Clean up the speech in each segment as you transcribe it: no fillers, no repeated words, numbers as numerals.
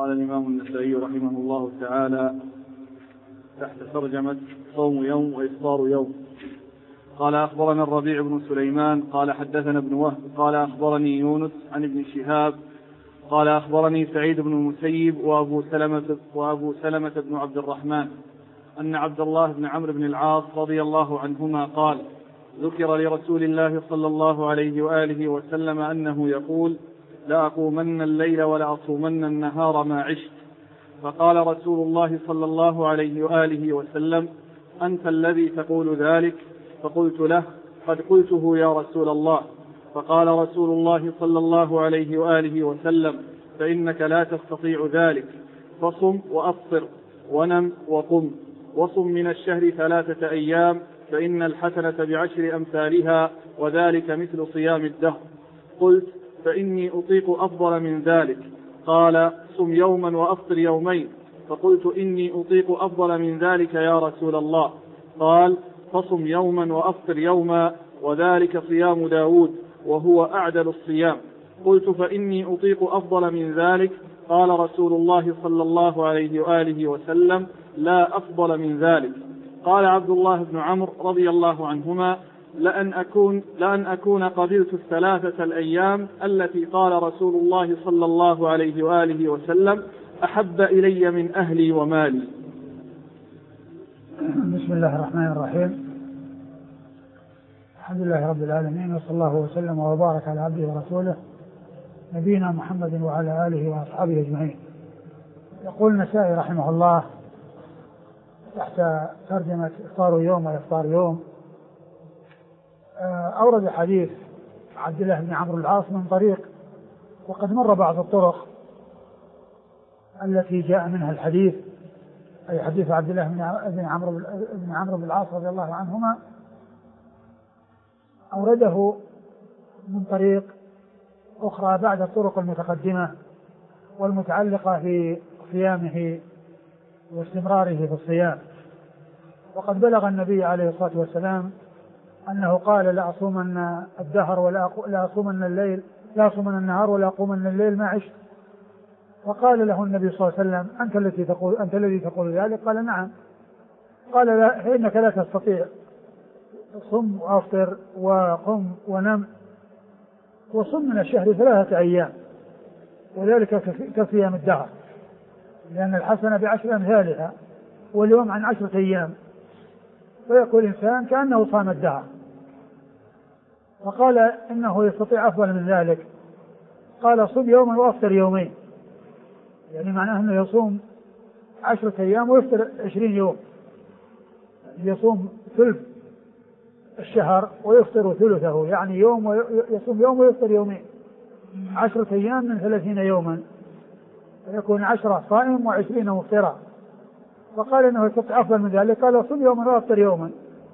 قال الإمام النسائي رحمه الله تعالى تحت ترجمة صوم يوم وإفطار يوم. قال أخبرنا الربيع بن سليمان قال حدثنا ابن وهب قال أخبرني يونس عن ابن شهاب قال أخبرني سعيد بن المسيب وأبو سلمة بن عبد الرحمن أن عبد الله بن عمرو بن العاص رضي الله عنهما قال ذكر لرسول الله صلى الله عليه وآله وسلم أنه يقول لأقومن الليل ولأصومن النهار ما عشت. فقال رسول الله صلى الله عليه وآله وسلم أنت الذي تقول ذلك؟ فقلت له قد قلته يا رسول الله. فقال رسول الله صلى الله عليه وآله وسلم فإنك لا تستطيع ذلك، فصم وأفطر ونم وقم، وصم من الشهر 3 أيام فإن الحسنة ب10 أمثالها وذلك مثل صيام الدهر. قلت فإني أطيق أفضل من ذلك. قال صم يوما وأفطر يومين. فقلت إني أطيق أفضل من ذلك يا رسول الله. قال فصم يوما وأفطر يوما وذلك صيام داود وهو أعدل الصيام. قلت فإني أطيق أفضل من ذلك. قال رسول الله صلى الله عليه وآله وسلم لا أفضل من ذلك. قال عبد الله بن عمرو رضي الله عنهما لأن أكون قبلت 3 الأيام التي قال رسول الله صلى الله عليه وآله وسلم أحب إلي من أهلي ومالي. بسم الله الرحمن الرحيم. الحمد لله رب العالمين، وصلى الله وسلم وبارك على عبده ورسوله نبينا محمد وعلى آله وأصحابه أجمعين. يقول النسائي رحمه الله تحت ترجمة إفطار يوم وإفطار يوم أورد حديث عبد الله بن عمرو العاص من طريق، وقد مر بعض الطرق التي جاء منها الحديث، أي حديث عبد الله بن عمرو بن العاص رضي الله عنهما، أورده من طريق أخرى بعد الطرق المتقدمة والمتعلقة في صيامه واستمراره في الصيام. وقد بلغ النبي عليه الصلاة والسلام أنه قال لا أصومن الدهر ولا أصومن الليل، لا أصومن النهار ولا أقومن الليل ما عشت. فقال له النبي صلى الله عليه وسلم أنت الذي تقول ذلك؟ قال نعم. قال لا، فإنك لا تستطيع، صم وأفطر وقم ونم، وصم من الشهر 3 أيام وذلك كصيام الدهر، لأن الحسنة ب10 أمثالها واليوم عن 10 أيام، فيقول الإنسان كأنه صام الدهر. فقال إنه يستطيع أفضل من ذلك. قال صم يوما وأفطر يومين، يعني معناه أنه يصوم 10 أيام ويفطر 20 يوم، يصوم ثلث الشهر ويفطر ثلثه، يعني يصوم يوم ويفطر يومين، 10 أيام من 30 يوما، فيكون 10 صائم و20 مفطرا. فقال إنه يستطيع أفضل من ذلك. قال صم يوما وأفطر يوما،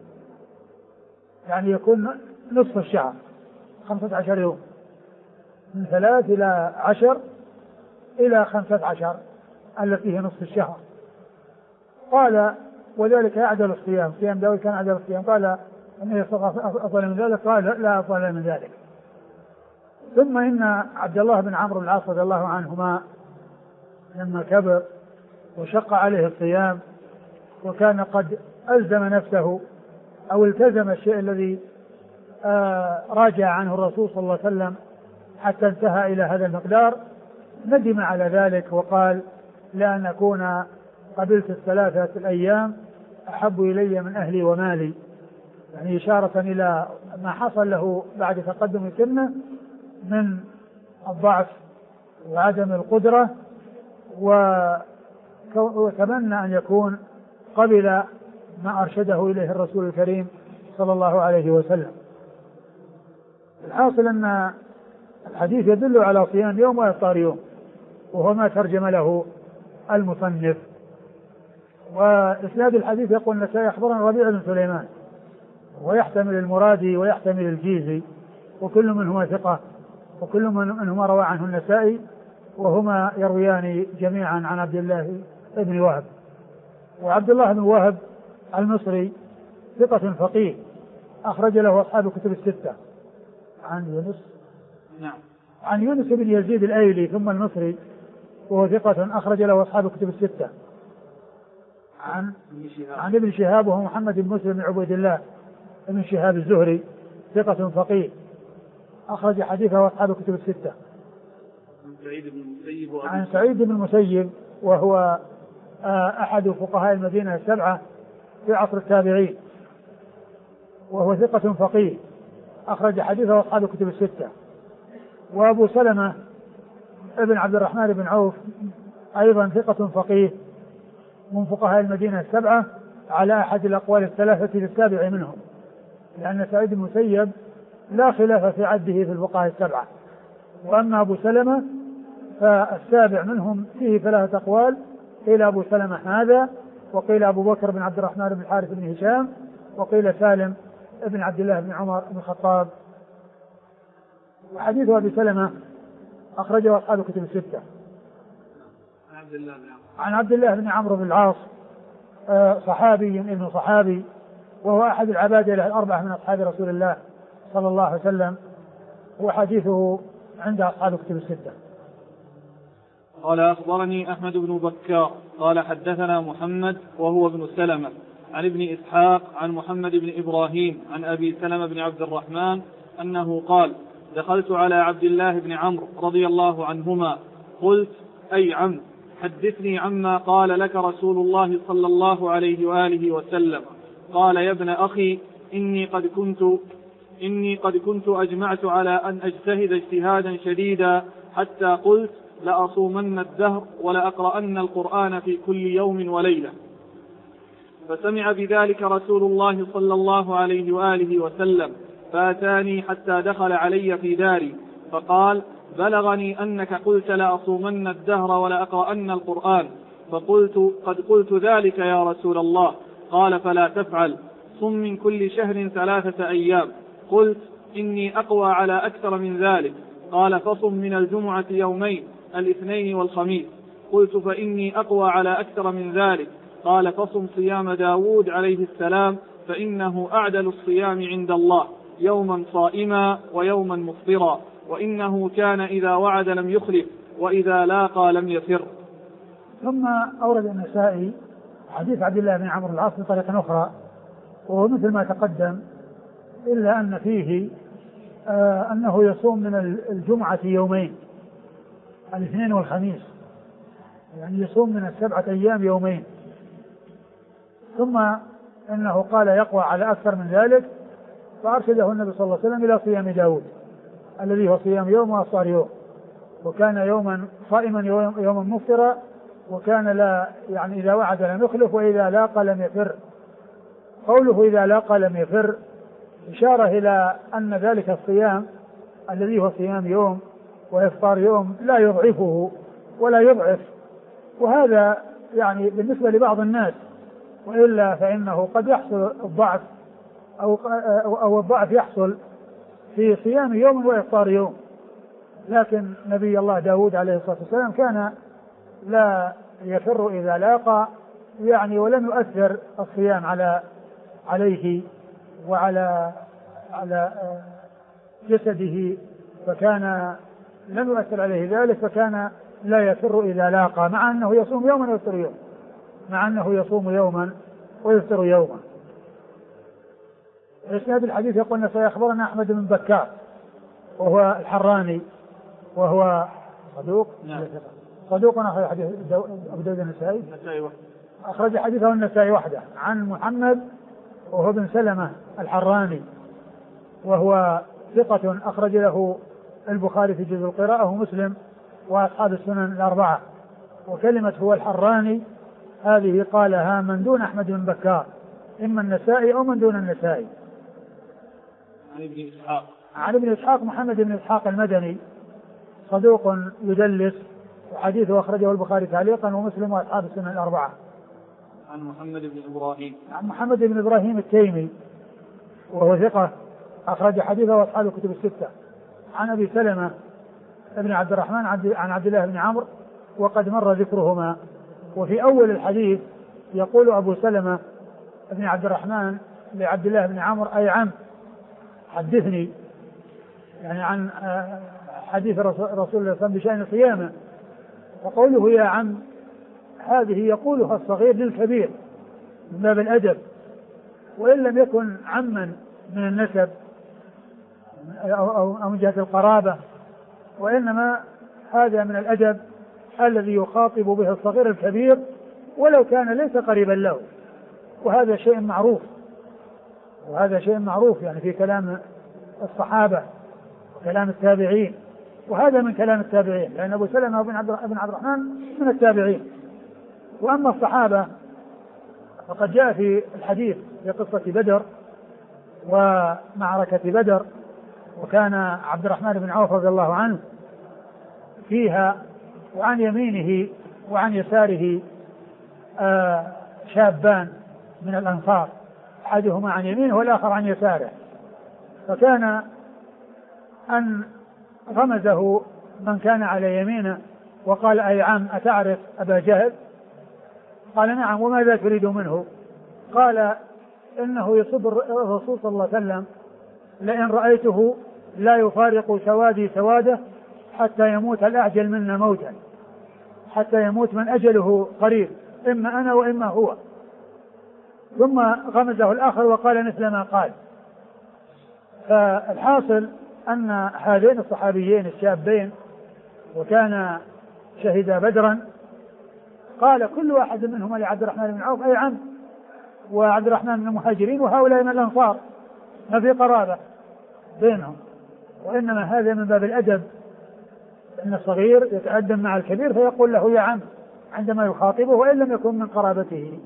يعني يكون نصف الشهر 15 يوم، من 3 إلى 10 إلى 15 التي هي نصف الشهر. قال وذلك أعدل الصيام، صيام داود كان أعدل الصيام. قال أنه يستطيع أفضل من ذلك؟ قال لا أفضل من ذلك. ثم إن عبد الله بن عمرو العاص رضي الله عنهما لما كبر وشق عليه الصيام وكان قد ألزم نفسه أو التزم الشيء الذي راجع عنه الرسول صلى الله عليه وسلم حتى انتهى إلى هذا المقدار، ندم على ذلك وقال لأن أكون قبلت 3 الأيام أحب إلي من أهلي ومالي، يعني إشارة إلى ما حصل له بعد تقدم سنه من الضعف وعدم القدرة، وتمنى أن يكون قبل ما أرشده إليه الرسول الكريم صلى الله عليه وسلم. الحاصل أن الحديث يدل على صيام يوم وإفطار يوم، وهو ما ترجم له المصنف. وإسناد الحديث يقول النسائي أخبرنا ربيع بن سليمان، ويحتمل المرادي ويحتمل الجيزي، وكل منهما ثقة، وكل منهما روى عنه النسائي، وهما يرويان جميعا عن عبد الله بن وهب. وعبد الله بن وهب المصري ثقة فقيه أخرج له أصحاب الكتب 6 عن يونس بن يزيد الأيلي ثم المصري، وهو ثقة أخرج له أصحاب الكتب الستة. عن ابن شهاب وهو محمد بن مسلم بن عبيد الله ابن شهاب الزهري ثقة فقيه أخرج حديثه أصحاب الكتب الستة. عن سعيد بن المسيب وهو أحد فقهاء المدينة السبعة في عصر التابعين، وهو ثقة فقيه أخرج حديثه أصحاب الكتب الستة. وأبو سلمة ابن عبد الرحمن بن عوف أيضا ثقة فقيه من فقهاء المدينة السبعة على أحد الأقوال الثلاثة للسابع منهم، لأن سعيد بن المسيب لا خلاف في عده في الفقهاء السبعة، وأما أبو سلمة فالسابع منهم فيه ثلاثة أقوال، قيل أبو سلمة هذا، وقيل أبو بكر بن عبد الرحمن بن الحارث بن هشام، وقيل سالم ابن عبد الله بن عمر بن الخطاب. وحديث أبي سلمة أخرجه أصحاب الكتب الستة. عن عبد الله بن عمرو بن العاص صحابي ابن صحابي، وهو أحد العباد الأربعة من أصحاب رسول الله صلى الله عليه وسلم، وحديثه عند أصحاب الكتب الستة. قال أخبرني أحمد بن بكار قال حدثنا محمد وهو ابن سلمة عن ابن إسحاق عن محمد بن إبراهيم عن أبي سلمة بن عبد الرحمن أنه قال: دخلت على عبد الله بن عمرو رضي الله عنهما قلت: أي عم، حدثني عما قال لك رسول الله صلى الله عليه وآله وسلم. قال: يا ابن أخي، إني قد كنت أجمعت على أن أجتهد اجتهادا شديدا حتى قلت: لأصومن الدهر ولأقرأن القرآن في كل يوم وليلة. فسمع بذلك رسول الله صلى الله عليه وآله وسلم، فأتاني حتى دخل علي في داري فقال: بلغني أنك قلت: لأصومن الدهر ولأقرأن القرآن. فقلت: قد قلت ذلك يا رسول الله. قال: فلا تفعل، صم من كل شهر 3 أيام. قلت: إني أقوى على أكثر من ذلك. قال: فصم من الجمعة يومين، الاثنين والخميس. قلت: فإني أقوى على أكثر من ذلك. قال: فصم صيام داود عليه السلام، فإنه أعدل الصيام عند الله، يوما صائما ويوما مفطرا، وإنه كان إذا وعد لم يخلف، وإذا لاقى لم يفر. ثم أورد النسائي حديث عبد الله بن عمرو العاص بطريقة أخرى، وهو مثل ما تقدم، إلا أن فيه أنه يصوم من الجمعة يومين، الاثنين والخميس، يعني يصوم من 7 أيام يومين. ثم إنه قال يقوى على أكثر من ذلك، فأرشده النبي صلى الله عليه وسلم إلى صيام داود الذي هو صيام يوم وأفطار يوم، وكان يوما صائما يوما مفطرا، وكان لا يعني إذا وعد لم يخلف، وإذا لاقى لم يفر. قوله إذا لاقى لم يفر إشارة إلى أن ذلك الصيام الذي هو صيام يوم وإفطار يوم لا يضعفه ولا يضعف، وهذا يعني بالنسبة لبعض الناس، وإلا فإنه قد يحصل الضعف أو الضعف يحصل في صيام يوم وإفطار يوم. لكن نبي الله داود عليه الصلاة والسلام كان لا يفر إذا لاقى، يعني ولم يؤثر الصيام عليه وعلى جسده، فكان لم يؤثر عليه ذلك، فكان لا يفر إذا لاقى، مع أنه يصوم يوما ويفطر يوما، مع أنه يصوم يوما ويفطر يوما. إسناد الحديث يقول: سيخبرنا أحمد بن بكار وهو الحراني، وهو صدوق. نعم. صدوق أخرج حديث أبو داود النسائي، أخرج حديثه النسائي وحده. عن محمد وهو بن سلمة الحراني، وهو ثقة أخرج له البخاري في جزء القراءة ومسلم وأصحاب السنن الأربعة. وكلمة هو الحراني هذه قالها من دون أحمد بن بكار، إما النسائي أو من دون النسائي. عن ابن إسحاق محمد بن إسحاق المدني، صدوق يدلس، وحديثه أخرجه البخاري تعليقا ومسلم وأصحاب السنن الأربعة. عن محمد بن إبراهيم، عن محمد بن إبراهيم التيمي، وهو ثقة أخرج حديثه وأصحاب الكتب الستة. عن أبي سلمة ابن عبد الرحمن عن عبد الله بن عمرو، وقد مر ذكرهما. وفي أول الحديث يقول أبو سلمة ابن عبد الرحمن لعبد الله بن عمرو: أي عم، حدثني، يعني عن حديث رسول الله صلى الله عليه وسلم بشأن صيامه. وقوله يا عم هذه يقولها الصغير للكبير من باب الأدب، وإن لم يكن عما من النسب أو من جهة القرابة، وإنما هذا من الأدب الذي يخاطب به الصغير الكبير ولو كان ليس قريبا له. وهذا شيء معروف يعني في كلام الصحابة وكلام التابعين، وهذا من كلام التابعين، لأن أبو سلمة بن عبد الرحمن من التابعين. وأما الصحابة فقد جاء في الحديث في قصة بدر ومعركة بدر، وكان عبد الرحمن بن عوف رضي الله عنه فيها، وعن يمينه وعن يساره شابان من الأنصار، أحدهما عن يمينه والآخر عن يساره، فكان أن غمزه من كان على يمينه وقال أي عم أتعرف أبا جهل؟ قال نعم وماذا تريد منه؟ قال إنه يصب الرسول صلى الله عليه وسلم لئن رأيته لا يفارق سوادي سواده حتى يموت الأعجل منا موتا، حتى يموت من أجله قريب، إما أنا وإما هو. ثم غمزه الآخر وقال مثل ما قال. فالحاصل أن هذين الصحابيين الشابين وكان شهدا بدرا، قال كل واحد منهما لعبد الرحمن بن عوف أي عم، وعبد الرحمن من المهاجرين وهؤلاء من الأنصار، ما في قرابة بينهم، وإنما هذا من باب الأدب، أن الصغير يتأدب مع الكبير فيقول له يا عم عندما يخاطبه وإن لم يكن من قرابته.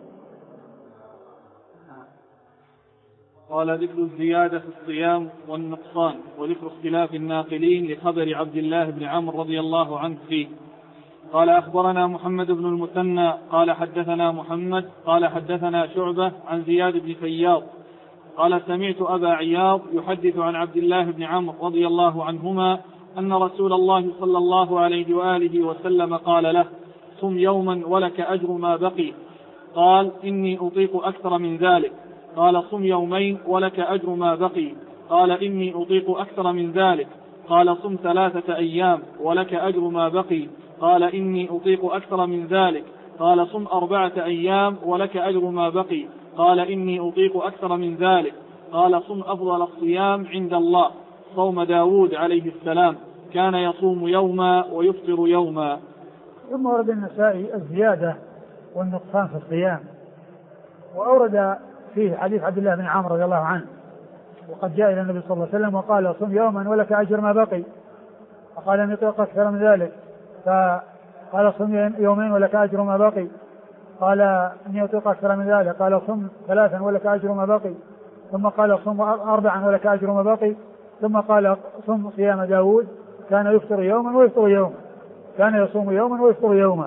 قال ذكر الزيادة في الصيام والنقصان وذكر اختلاف الناقلين لخبر عبد الله بن عمرو رضي الله عنه فيه. قال أخبرنا محمد بن المثنى قال حدثنا محمد قال حدثنا شعبة عن زياد بن فياض قال سمعت أبا عياض يحدث عن عبد الله بن عمرو رضي الله عنهما أن رسول الله صلى الله عليه وآله وسلم قال له صم يوما ولك أجر ما بقي، قال إني أطيق أكثر من ذلك، قال صم يومين ولك أجر ما بقي، قال إني أطيق أكثر من ذلك، قال صم 3 أيام ولك أجر ما بقي، قال إني أطيق أكثر من ذلك، قال صم 4 أيام ولك أجر ما بقي، قال إني أطيق أكثر من ذلك، قال صم أفضل الصيام عند الله صوم داود عليه السلام كان يصوم يوما ويفطر يوما. ثم ورد النسائي الزيادة والنقصان في الصيام، وأورد فيه حديث عبد الله بن عمرو رضي الله عنه، وقد جاء إلى النبي صلى الله عليه وسلم وقال صم يوما ولك أجر ما بقي، فقال إني أطيق أكثر من ذلك، فقال صم يومين ولك أجر ما بقي، قال إني أطيق أكثر من ذلك، قال صم 3 ولك أجر ما بقي، ثم قال صم 4 ولك أجر ما بقي، ثم قال صم صيام داود كان يفطر يوما ويفطر يوما، كان يصوم يوما ويفطر يوما.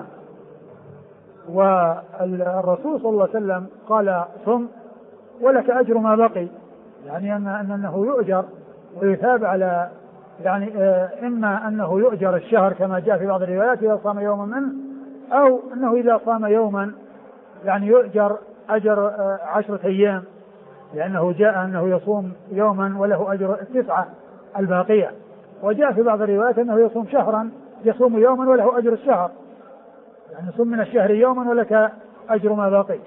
والرسول صلى الله عليه وسلم قال صم ولك أجر ما بقي، يعني أنه يؤجر ويثاب على، يعني إما أنه يؤجر الشهر كما جاء في بعض الروايات إذا صام يوما منه، أو أنه إذا صام يوما يعني يؤجر أجر 10 أيام، لأنه جاء أنه يصوم يوما وله أجر 9 الباقية، وجاء في بعض الروايات أنه يصوم شهرا يصوم يوما وله أجر الشهر، يعني صم من الشهر يوما ولك أجر ما باقي.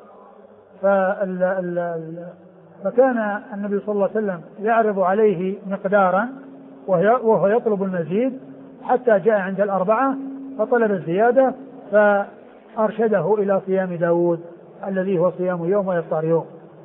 فكان النبي صلى الله عليه وسلم يعرض عليه مقدارا وهو يطلب المزيد حتى جاء عند 4 فطلب الزيادة، فأرشده إلى صيام داود الذي هو صيام يوم ويفطر يوم.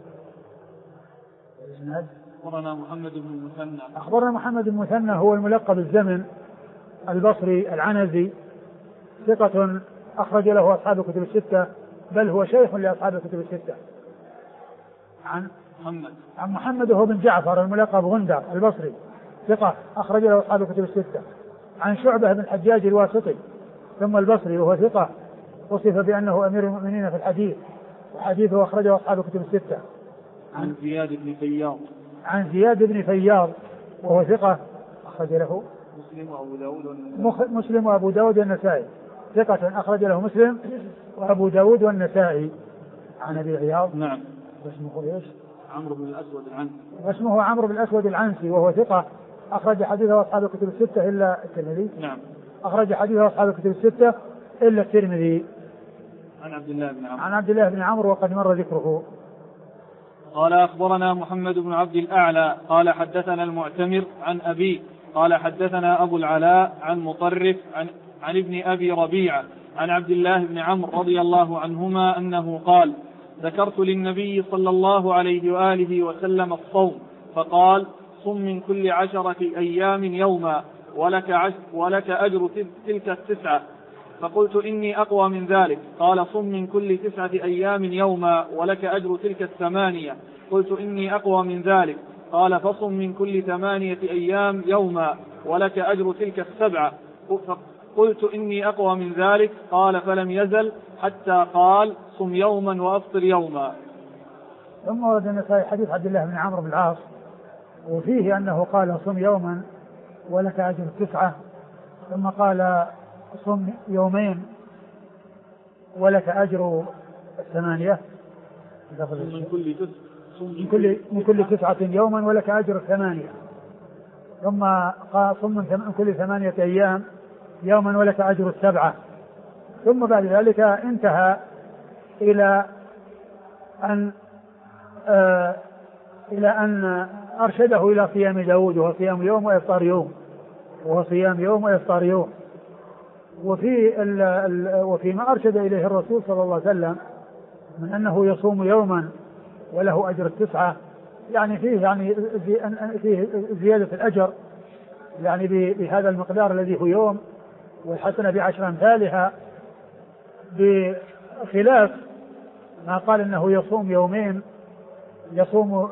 أخبرنا محمد بن المثنى. أخبرنا محمد بن المثنى هو الملقب الزمن البصري العنزي، ثقة أخرج له أصحاب الكتب الستة، بل هو شيخ لأصحاب الكتب الستة. عن محمد وهو بن جعفر الملقب غندر البصري، ثقة أخرج له أصحاب الكتب الستة. عن شعبة بن الحجاج الواسطي ثم البصري وهو ثقة وصف بأنه أمير المؤمنين في الحديث، وحديثه أخرجه أصحاب الكتب الستة. عن زياد بن فياض. عن زياد بن فياض وهو ثقة أخرج له مسلم وأبو داود والنسائي، ثقة أخرج له مسلم وأبو داود والنسائي. عن أبي عياض. نعم. واسمه إيش؟ عمرو بن الأسود العنسي. واسمه عمرو بن الأسود العنسي وهو ثقة أخرج حديثه أصحاب الكتب الستة إلا الترمذي. نعم. أخرج حديثه أصحاب الكتب الستة إلا الترمذي. عن عبد الله بن عمرو. عن عبد الله بن عمرو وقد مر ذكره. قال أخبرنا محمد بن عبد الأعلى قال حدثنا المعتمر عن أبي قال حدثنا أبو العلاء عن مطرف عن ابن أبي ربيعة عن عبد الله بن عمرو رضي الله عنهما أنه قال: ذكرت للنبي صلى الله عليه وآله وسلم الصوم فقال: صم من كل 10 أيام يوما ولك أجر تلك 9. فقلت: إني أقوى من ذلك. قال: صم من كل 9 أيام يوما ولك أجر تلك 8. قلت: إني أقوى من ذلك. قال: فصم من كل 8 أيام يوما ولك أجر تلك 7. قلت: إني أقوى من ذلك. قال: فلم يزل حتى قال: صم يوما وأفطر يوما. ثم ورد النسائي حديث عبد الله بن عمرو بن العاص وفيه أنه قال: صم يوما ولك أجر 9، ثم قال: صم يومين ولك أجر 8. من كل 9 يوما ولك أجر 8. ثم قال: صم من كل 8 أيام يوما ولك أجر 7. ثم بعد ذلك انتهى إلى أن أرشده إلى صيام داود، وهو صيام يوم وإفطار يوم. وفيما أرشد إليه الرسول صلى الله عليه وسلم من أنه يصوم يوما وله أجر 9، يعني فيه زيادة الأجر يعني بهذا المقدار الذي هو يوم، والحسنة ب10 أمثالها، بخلاف ما قال إنه يصوم يومين، يصوم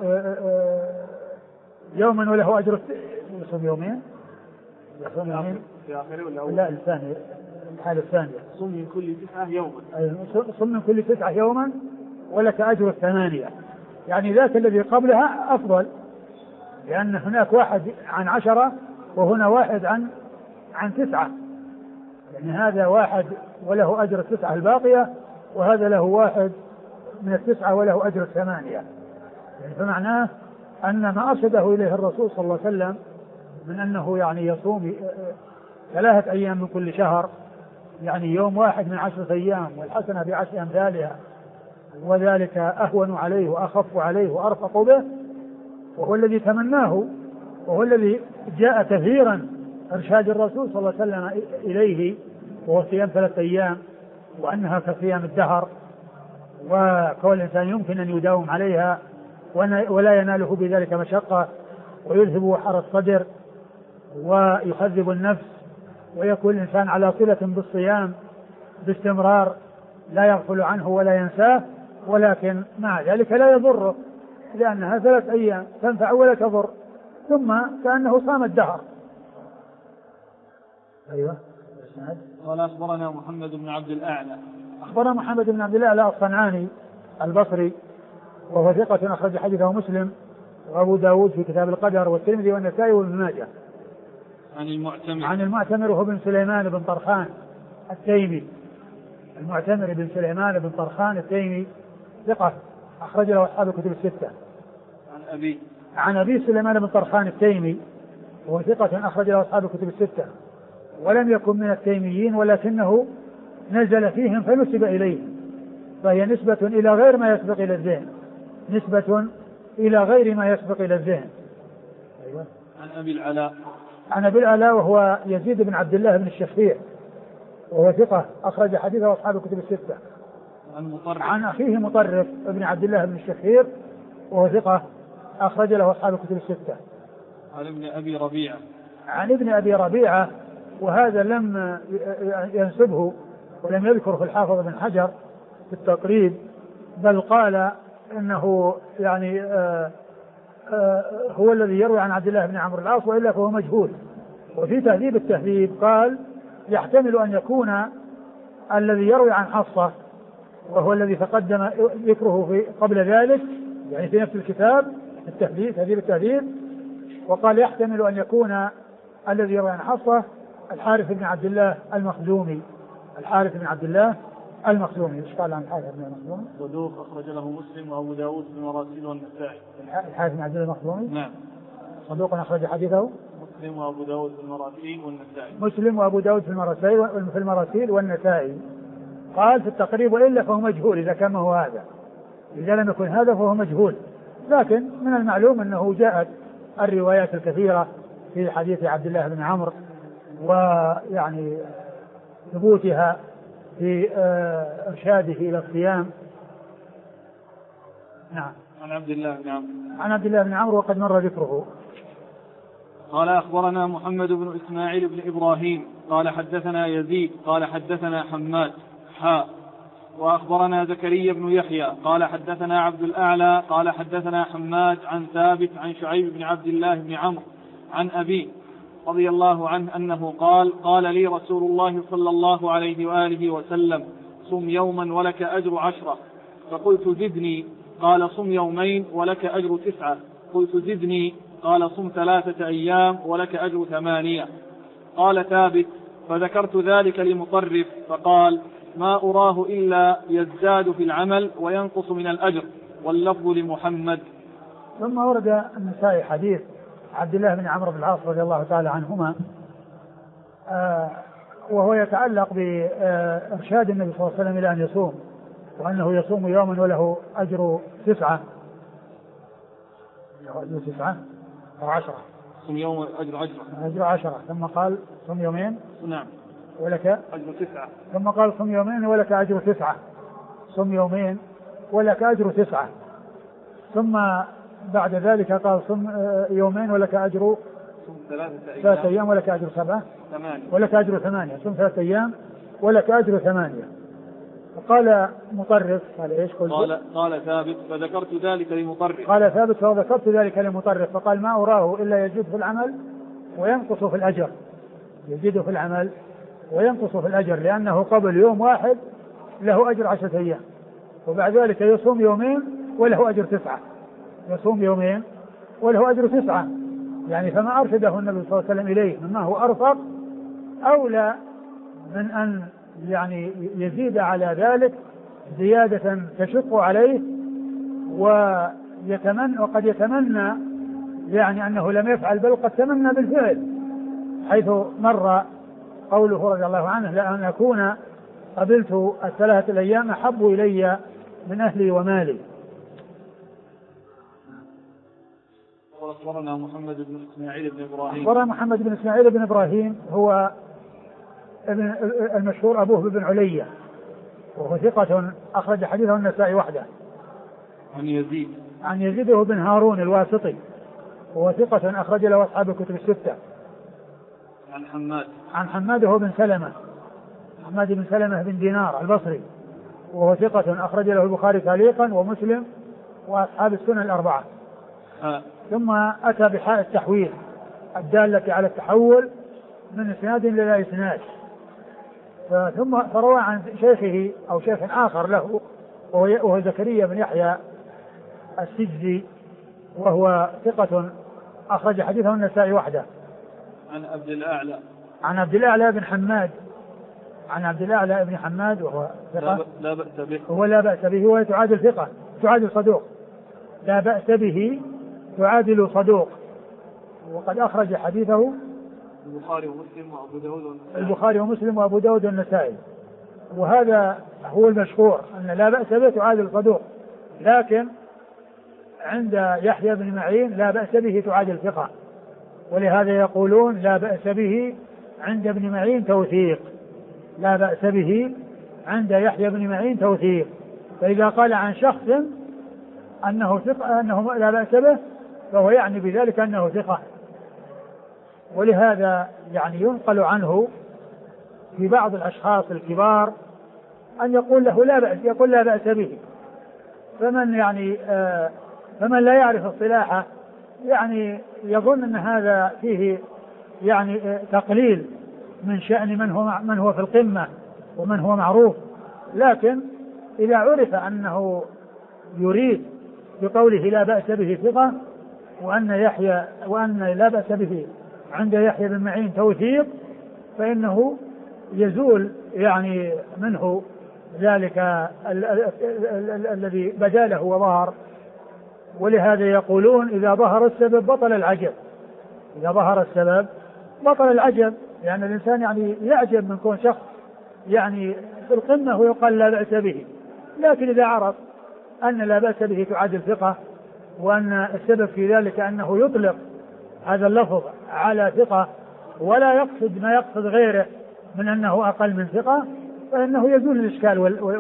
يوما وله أجر يصوم يومين في آخره ولا لا الثاني الحالة الثانية صم من كل 9 يوما صم من كل 9 يوما ولك أجر 8. يعني ذاك الذي قبلها أفضل، لأن هناك واحد عن 10 وهنا واحد عن 9، يعني هذا واحد وله أجر 9 الباقية، وهذا له واحد من 9 وله أجر 8. يعني فمعناه أن ما أرشده إليه الرسول صلى الله عليه وسلم من أنه يعني يصوم 3 أيام من كل شهر، يعني يوم واحد من 10 أيام والحسنة ب10 أمثالها، وذلك أهون عليه وأخف عليه وأرفق به، وهو الذي تمناه، وهو الذي جاء كثيرا إرشاد الرسول صلى الله عليه وسلم إليه، وهو صيام 3 أيام، وأنها كصيام الدهر، وكل الإنسان يمكن أن يداوم عليها ولا يناله بذلك مشقة، ويذهب حر الصدر ويخذب النفس، ويكون الإنسان على صلة بالصيام باستمرار لا يغفل عنه ولا ينساه، ولكن مع ذلك لا يضره، لأنها 3 أيام تنفع ولا تضر، ثم كأنه صام الدهر. أيوة. قال: أخبرنا محمد بن عبد الأعلى. أخبرنا محمد بن عبد الأعلى الصنعاني البصري، وهو ثقة أخرج حديثه مسلم وأبو داود في كتاب القدر والترمذي والنسائي وابن ماجه. عن المعتمر وهو بن سليمان بن طرخان التيمي. المعتمر بن سليمان بن طرخان التيمي ثقة أخرج له أصحاب الكتب الستة. عن أبي سليمان بن طرخان التيمي وهو ثقة أخرج له أصحاب الكتب الستة، ولم يكن من التيميين ولكنه نزل فيهم فنسب إليهم، فهي نسبة إلى غير ما يسبق إلى الذهن، نسبة إلى غير ما يسبق إلى الذهن. أيوة. عن أبي العلاء وهو يزيد بن عبد الله بن الشخير، وهو ثقة أخرج حديثه أصحاب الكتب الستة. عن أخيه مطرف بن عبد الله بن الشخير، وهو ثقة أخرج له أصحاب الكتب الستة. عن ابن أبي ربيعة، وهذا لم ينسبه ولم يذكر في الحافظ بن حجر في التقريب، بل قال إنه يعني هو الذي يروي عن عبد الله بن عمرو العاص، وإلا فهو مجهول. وفي تهذيب التهذيب قال: يحتمل أن يكون الذي يروي عن حفصة، وهو الذي تقدم ذكره في قبل ذلك، يعني في نفس الكتاب تهذيب التهذيب، وقال يحتمل أن يكون الذي يروي عن حفصة الحارث بن عبد الله المخزومي. ايش قال عن الحارث بن المخزومي؟ صدوق أخرج له مسلم وأبو داود في المراسيل والنسائي. الحارث بن عبد الله المخزومي؟ نعم. صدوق أخرج حديثه مسلم وأبو داود في المراسيل والنسائي. مسلم وأبو داود في المراسيل والنسائي. قال في التقريب وإلا فهو مجهول إذا كان هو هذا، إذا لم يكن هذا فهو مجهول. لكن من المعلوم أنه جاءت الروايات الكثيرة في حديث عبد الله بن عمرو ويعني ثبوتها في إرشاده إلى الصيام. نعم. عن عبد الله بن عمرو. عن عبد الله بن عمرو وقد مر ذكره. قال أخبرنا محمد بن إسماعيل بن إبراهيم قال حدثنا يزيد قال حدثنا حماد وأخبرنا زكريا بن يحيى قال حدثنا عبد الأعلى قال حدثنا حماد عن ثابت عن شعيب بن عبد الله بن عمرو عن أبيه رضي الله عنه أنه قال لي رسول الله صلى الله عليه وآله وسلم صم يوما ولك أجر 10. فقلت زدني. قال صم يومين ولك أجر 9. قلت زدني. قال صم 3 أيام ولك أجر 8. قال ثابت فذكرت ذلك لمطرف فقال ما أراه إلا يزداد في العمل وينقص من الأجر، واللفظ لمحمد. ثم ورد النسائي حديث عبد الله بن عمرو بن العاص رضي الله تعالى عنهما وهو يتعلق بإرشاد النبي صلى الله عليه وسلم إلى أن يصوم، وأنه يصوم يوما وله أجر 9 أو 10. صم يوم أجر 10. ثم قال صم يومين. نعم. ولك أجر 9. ثم قال صم يومين ولك أجر 9. صم يومين ولك أجر 9. ثم بعد ذلك قال صم يومين ولك أجر 3 أيام ولك أجر 7 ولك أجر 8. صم 3 أيام ولك أجر 8. فقال مطرف قال إيش؟ قال ثابت فذكرت ذلك لمطرف. قال ثابت فذكرت ذلك لمطرف فقال ما أراه إلا يزيد في العمل وينقص في الأجر. يزيد في العمل وينقص في الأجر، لأنه قبل يوم واحد له أجر 10 أيام، وبعد ذلك يصوم يومين وله أجر 9. يصوم يومين وله أجر 9. يعني فما أرشده النبي صلى الله عليه وسلم إليه مما هو أرفق أولى من أن يعني يزيد على ذلك زيادة تشق عليه وقد يتمنى يعني أنه لم يفعل، بل قد تمنى بالفعل، حيث مر قوله رضي الله عنه لأن أكون قبلت 3 أيام أحب إلي من أهلي ومالي. أخبرنا محمد بن إسماعيل بن إبراهيم. أخبرنا محمد بن إسماعيل بن إبراهيم هو المشهور أبوه بن علية، وهو ثقة أخرج حديثه النسائي وحده. عن يزيد بن هارون الواسطي، وهو ثقة أخرج له أصحاب الكتب 6. عن حماد هو بن سلمة، حماد بن سلمة بن دينار البصري، وهو ثقة أخرج له البخاري تعليقا ومسلم وأصحاب السنن 4. ثم أتى بحاء التحويل الدالة على التحول من إسناد إلى إسناد، ثم فروى عن شيخه أو شيخ آخر له وهو زكريا بن يحيى السجزي، وهو ثقة أخرج حديثه النسائي وحده. عن عبد الأعلى بن حماد، عن عبد الأعلى بن حماد وهو ثقة لا بأس به، هو لا بأس به، وهو تعادل ثقة، تعادل صدوق، لا بأس به تعادل صدوق، وقد أخرج حديثه البخاري ومسلم وأبو داود والنسائي. وهذا هو المشهور أن لا بأس به تعادل صدوق، لكن عند يحيى بن معين لا بأس به تعادل ثقة، ولهذا يقولون لا بأس به عند ابن معين توثيق، لا بأس به عند يحيى بن معين توثيق. فإذا قال عن شخص أنه ثقة أنه لا بأس به فهو يعني بذلك أنه ثقة، ولهذا يعني ينقل عنه في بعض الأشخاص الكبار أن يقول له لا بأس، يقول لا بأس به. فمن لا يعرف الصلاحة يعني يظن أن هذا فيه يعني تقليل من شأن من هو في القمة ومن هو معروف، لكن إذا عرف أنه يريد بقوله لا بأس به ثقة، وأن لا بأس به عند يحيى بن معين توثيق، فإنه يزول يعني منه ذلك الذي بدا له وظهر. ولهذا يقولون إذا ظهر السبب بطل العجب، إذا ظهر السبب بطل العجب، لأن الإنسان يعني يعجب من كون شخص يعني في القمة ويقال لا بأس به، لكن إذا عرف أن لا بأس به تعادل ثقة، وأن السبب في ذلك أنه يطلق هذا اللفظ على ثقة ولا يقصد ما يقصد غيره من أنه أقل من ثقة، فإنه يزول الإشكال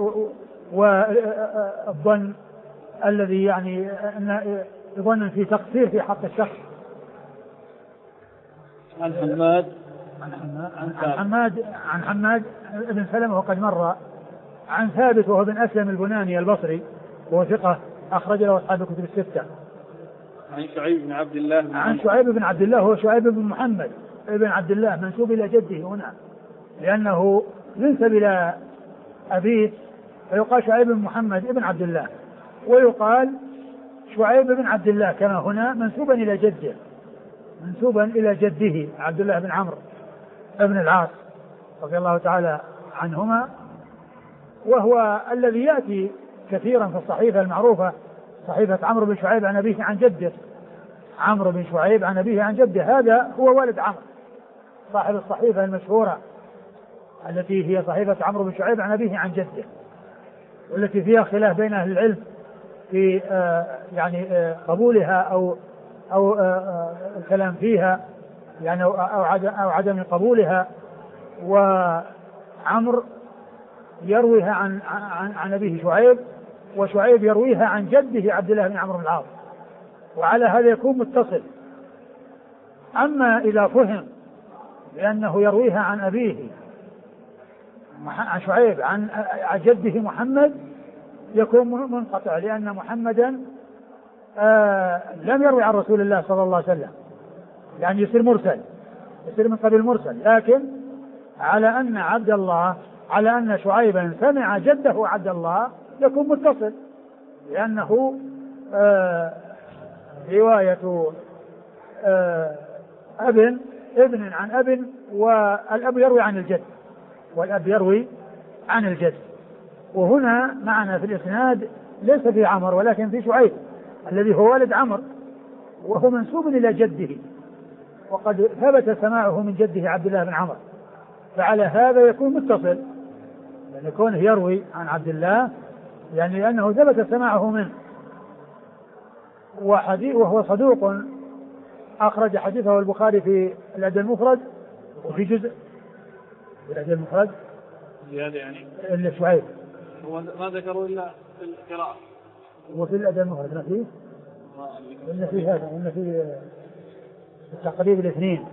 والظن الذي يعني يظن في تقصير في حق الشخص. عن حماد عن حماد بن سلمة وقد مر، عن ثابت وهو بن أسلم البناني البصري وهو ثقة أخرج له أصحاب الكتب الستة. عن شعيب بن عبد الله عن شعيب بن عبد الله هو شعيب بن محمد ابن عبد الله منسوب إلى جده هنا لأنه ينسب إلى أبيه فيقال شعيب بن محمد ابن عبد الله، ويقال شعيب بن عبد الله كما هنا منسوبا إلى جده، منسوبا إلى جده عبد الله بن عمرو ابن العاص رضي الله تعالى عنهما، وهو الذي يأتي كثيرا في الصحيفة المعروفة صحيفة عمرو بن شعيب عن أبيه عن جده، عمرو بن شعيب عن أبيه عن جده، هذا هو والد عمرو صاحب الصحيفة المشهورة التي هي صحيفة عمرو بن شعيب عن أبيه عن جده، والتي فيها خلاف بين أهل العلم في يعني قبولها أو الكلام فيها يعني أو عدم قبولها. وعمرو يرويها عن أبيه شعيب، وشعيب يرويها عن جده عبد الله بن عمرو بن العاص، وعلى هذا يكون متصل. أما إذا فهم لأنه يرويها عن أبيه عن شعيب عن جده محمد يكون منقطع، لأن محمدا لم يروي عن رسول الله صلى الله عليه وسلم، يعني يصير مرسل، يصير من قبيل مرسل. لكن على أن شعيبا سمع جده عبد الله يكون متصل، لأنه رواية ابن عن ابن، والأب يروي عن الجد والأب يروي عن الجد. وهنا معنا في الإسناد ليس في عمر ولكن في شعيب الذي هو والد عمرو، وهو منسوب إلى جده، وقد ثبت سماعه من جده عبد الله بن عمرو، فعلى هذا يكون متصل، لأن يكونه يروي عن عبد الله يعني لأنه ثبت سماعه منه. وهو صدوق أخرج حديثه البخاري في الأدب المفرد وفي جزء الأدب المفرد زيادة يعني إلا شعيب، هو ما ذكروا إلا في القراءة، وفي الأدب المفرد ما فيه إلا في هذا، إلا في التقريب الاثنين.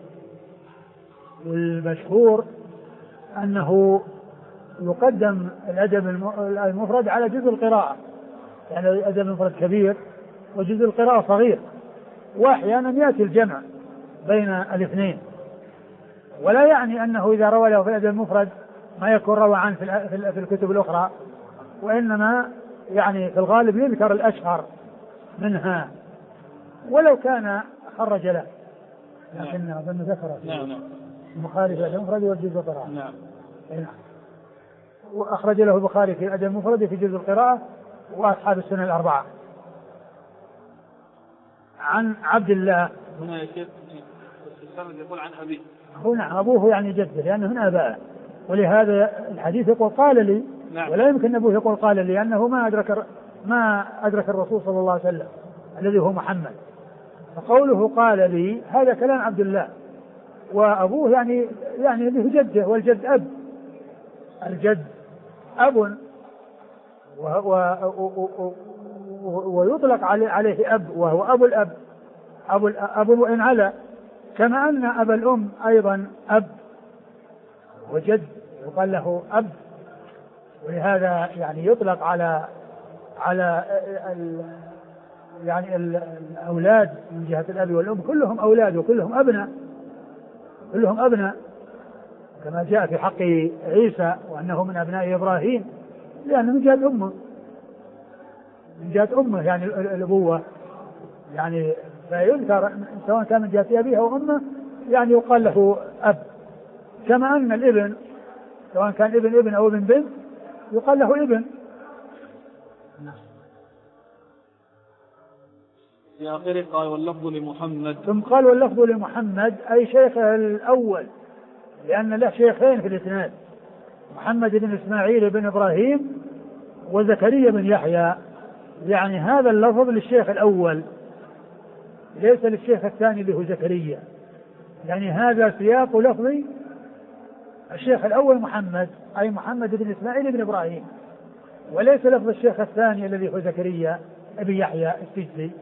والمشهور أنه يقدم الأدب المفرد على جزء القراءة، يعني الأدب المفرد كبير وجزء القراءة صغير، وأحيانا يأتي الجمع بين الاثنين، ولا يعني أنه إذا روى له في الأدب المفرد ما يكون روى عنه في الكتب الأخرى، وإنما يعني في الغالب يذكر الأشهر منها ولو كان خرج له، لكن أظن ذكر البخاري في الأدب المفرد والجزء القراءة. نعم. وأخرج له البخاري في الأدب المفرد في جزء القراءة وأصحاب السنن الأربعة. عن عبد الله هنا يا شيخ السند يقول عن أبيه، هنا أبوه يعني جده، لأنه هنا أباه، ولهذا الحديث يقول قال لي. نعم. ولا يمكن أبوه يقول قال لي، لأنه ما أدرك الرسول صلى الله عليه وسلم الذي هو محمد، فقوله قال لي هذا كلام عبد الله، وأبوه يعني به جده، والجد أب، الجد أب ويطلق عليه أب، وهو أبو الأب، أب وإن على، كما أن أبا الأم أيضا أب وجد يقال له أب، ولهذا يعني يطلق على يعني الأولاد من جهة الأب والأم كلهم أولاد وكلهم أبناء، كلهم أبناء، كما جاء في حق عيسى وأنه من أبناء إبراهيم، لأنه من جهة أمه، من جهة أمه يعني الأبوة، يعني فيذكر سواء كان من جهة أبيه أو أمه يعني يقال له أب، كما أن الابن سواء كان ابن أو ابن بنت يقال له ابن. في آخره قال واللفظ لمحمد. ثم قال واللفظ لمحمد أي شيخه الأول، لأن له شيخين في الإسناد، محمد بن إسماعيل بن إبراهيم وزكريا بن يحيى، يعني هذا اللفظ للشيخ الأول ليس للشيخ الثاني اللي هو زكريا، يعني هذا سياق لفظي الشيخ الأول محمد أي محمد بن إسماعيل بن إبراهيم، وليس لفظ الشيخ الثاني الذي هو زكريا بن يحيى السجزي.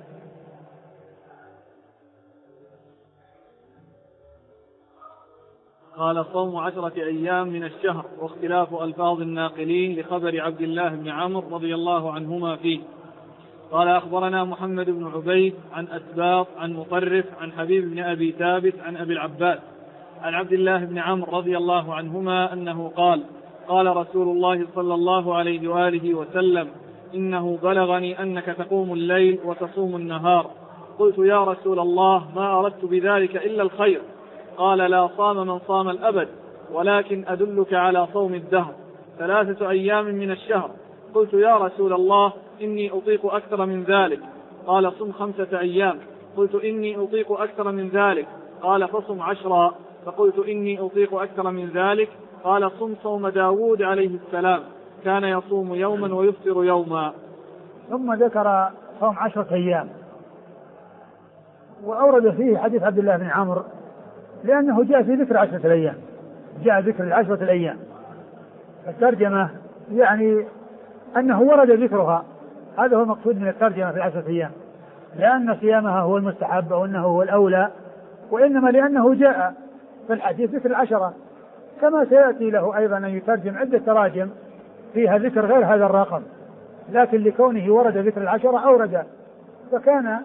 قال صوم 10 أيام من الشهر، واختلاف ألفاظ الناقلين لخبر عبد الله بن عمرو رضي الله عنهما فيه. قال أخبرنا محمد بن عبيد عن أسباط عن مطرف عن حبيب بن أبي ثابت عن أبي العباس عن عبد الله بن عمرو رضي الله عنهما أنه قال قال رسول الله صلى الله عليه وآله وسلم إنه بلغني أنك تقوم الليل وتصوم النهار. قلت يا رسول الله ما أردت بذلك إلا الخير. قال لا صام من صام الأبد، ولكن أدلك على صوم الدهر 3 أيام من الشهر. قلت يا رسول الله إني أطيق أكثر من ذلك. قال صم 5 أيام. قلت إني أطيق أكثر من ذلك. قال فصم 10. فقلت إني أطيق أكثر من ذلك. قال صم صوم داود عليه السلام، كان يصوم يوما ويفطر يوما. ثم ذكر صوم 10 أيام، وأورد فيه حديث عبد الله بن عمرو لأنه جاء في ذكر 10 الأيام، جاء ذكر 10 الأيام. الترجمة يعني أنه ورد ذكرها، هذا هو المقصود من الترجمة في 10 أيام، لأن صيامها هو المستحب أو أنه هو الأولى، وإنما لأنه جاء في الحديث ذكر 10، كما سيأتي له أيضا أن يترجم عدة تراجم فيها ذكر غير هذا الرقم، لكن لكونه ورد ذكر 10 أورد. فكان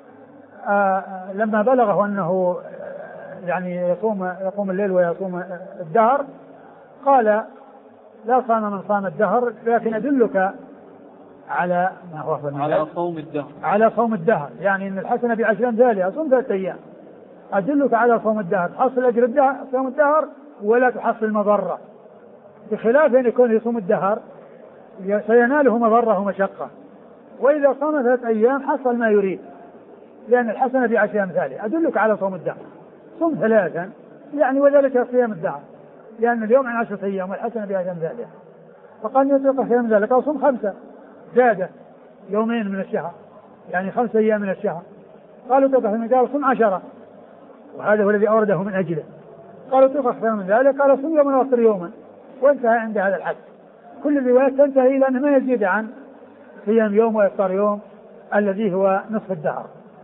لما بلغه أنه يعني يقوم الليل ويصوم الدهر قال لا صام من صام الدهر، لكن أدلك على ما هو على صوم الدهر، على صوم الدهر، يعني إن الحسنة ب10 أمثالها، صوم 3 أيام. أدلك على صوم الدهر، تحصل أجر الدهر صوم الدهر ولا تحصل مضرة، بخلاف أن يكون يصوم الدهر سيناله مضرة ومشقة، وإذا صام 3 أيام حصل ما يريد، لأن الحسنة ب10 أمثالها. أدلك على صوم الدهر، صم 3 يعني وذلك صيام الدهر، لأن اليوم عن 10 أيام والحسنة ب10 أمثالها. فقال يطلق أكثر من ذلك، قال صم 5 زاد 2 من الشهر، يعني 5 أيام من الشهر. قالوا يطلق أكثر من ذلك، صم 10، وهذا هو الذي أورده من أجله. قالوا يطلق أكثر من ذلك، قال صم يوما وافطر يوما، وانتهى عند هذا الحد. كل الروايات تنتهي إلى أنه ما يزيد عن صيام يوم وإفطار يوم الذي هو نصف الدهر.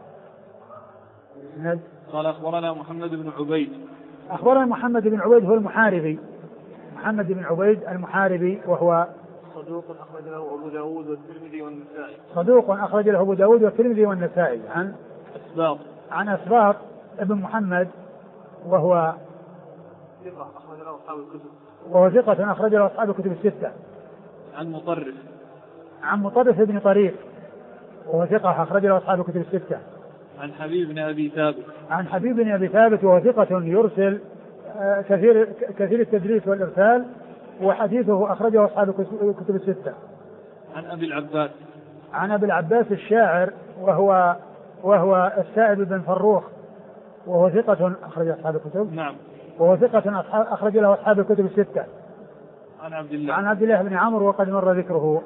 قال أخبرنا محمد بن عبيد. أخبرنا محمد بن عبيد هو المحاربي، محمد بن عبيد المحاربي، وهو صدوق أخرج له أبو داود والترمذي والنسائي. صدوق أخرج له أبو داود والترمذي والنسائي. عن أسباط ابن محمد وهو ثقة أخرج له أصحاب الكتب. وهو ثقة أخرج له أصحاب الكتب 6. عن مطرف ابن طريق وهو ثقة أخرج له أصحاب الكتب 6. عن حبيب بن أبي ثابت. عن حبيب بن أبي ثابت وهو ثقة يرسل كثير التدليس والإرسال، وحديثه أخرجه أصحاب الكتب 6. عن أبي العباس. عن أبي العباس الشاعر وهو السائب بن فروخ، وهو ثقة أخرج أصحاب الكتب. نعم. وهو ثقة أخرج له أصحاب الكتب 6. عن عبد الله بن عمرو وقد مر ذكره.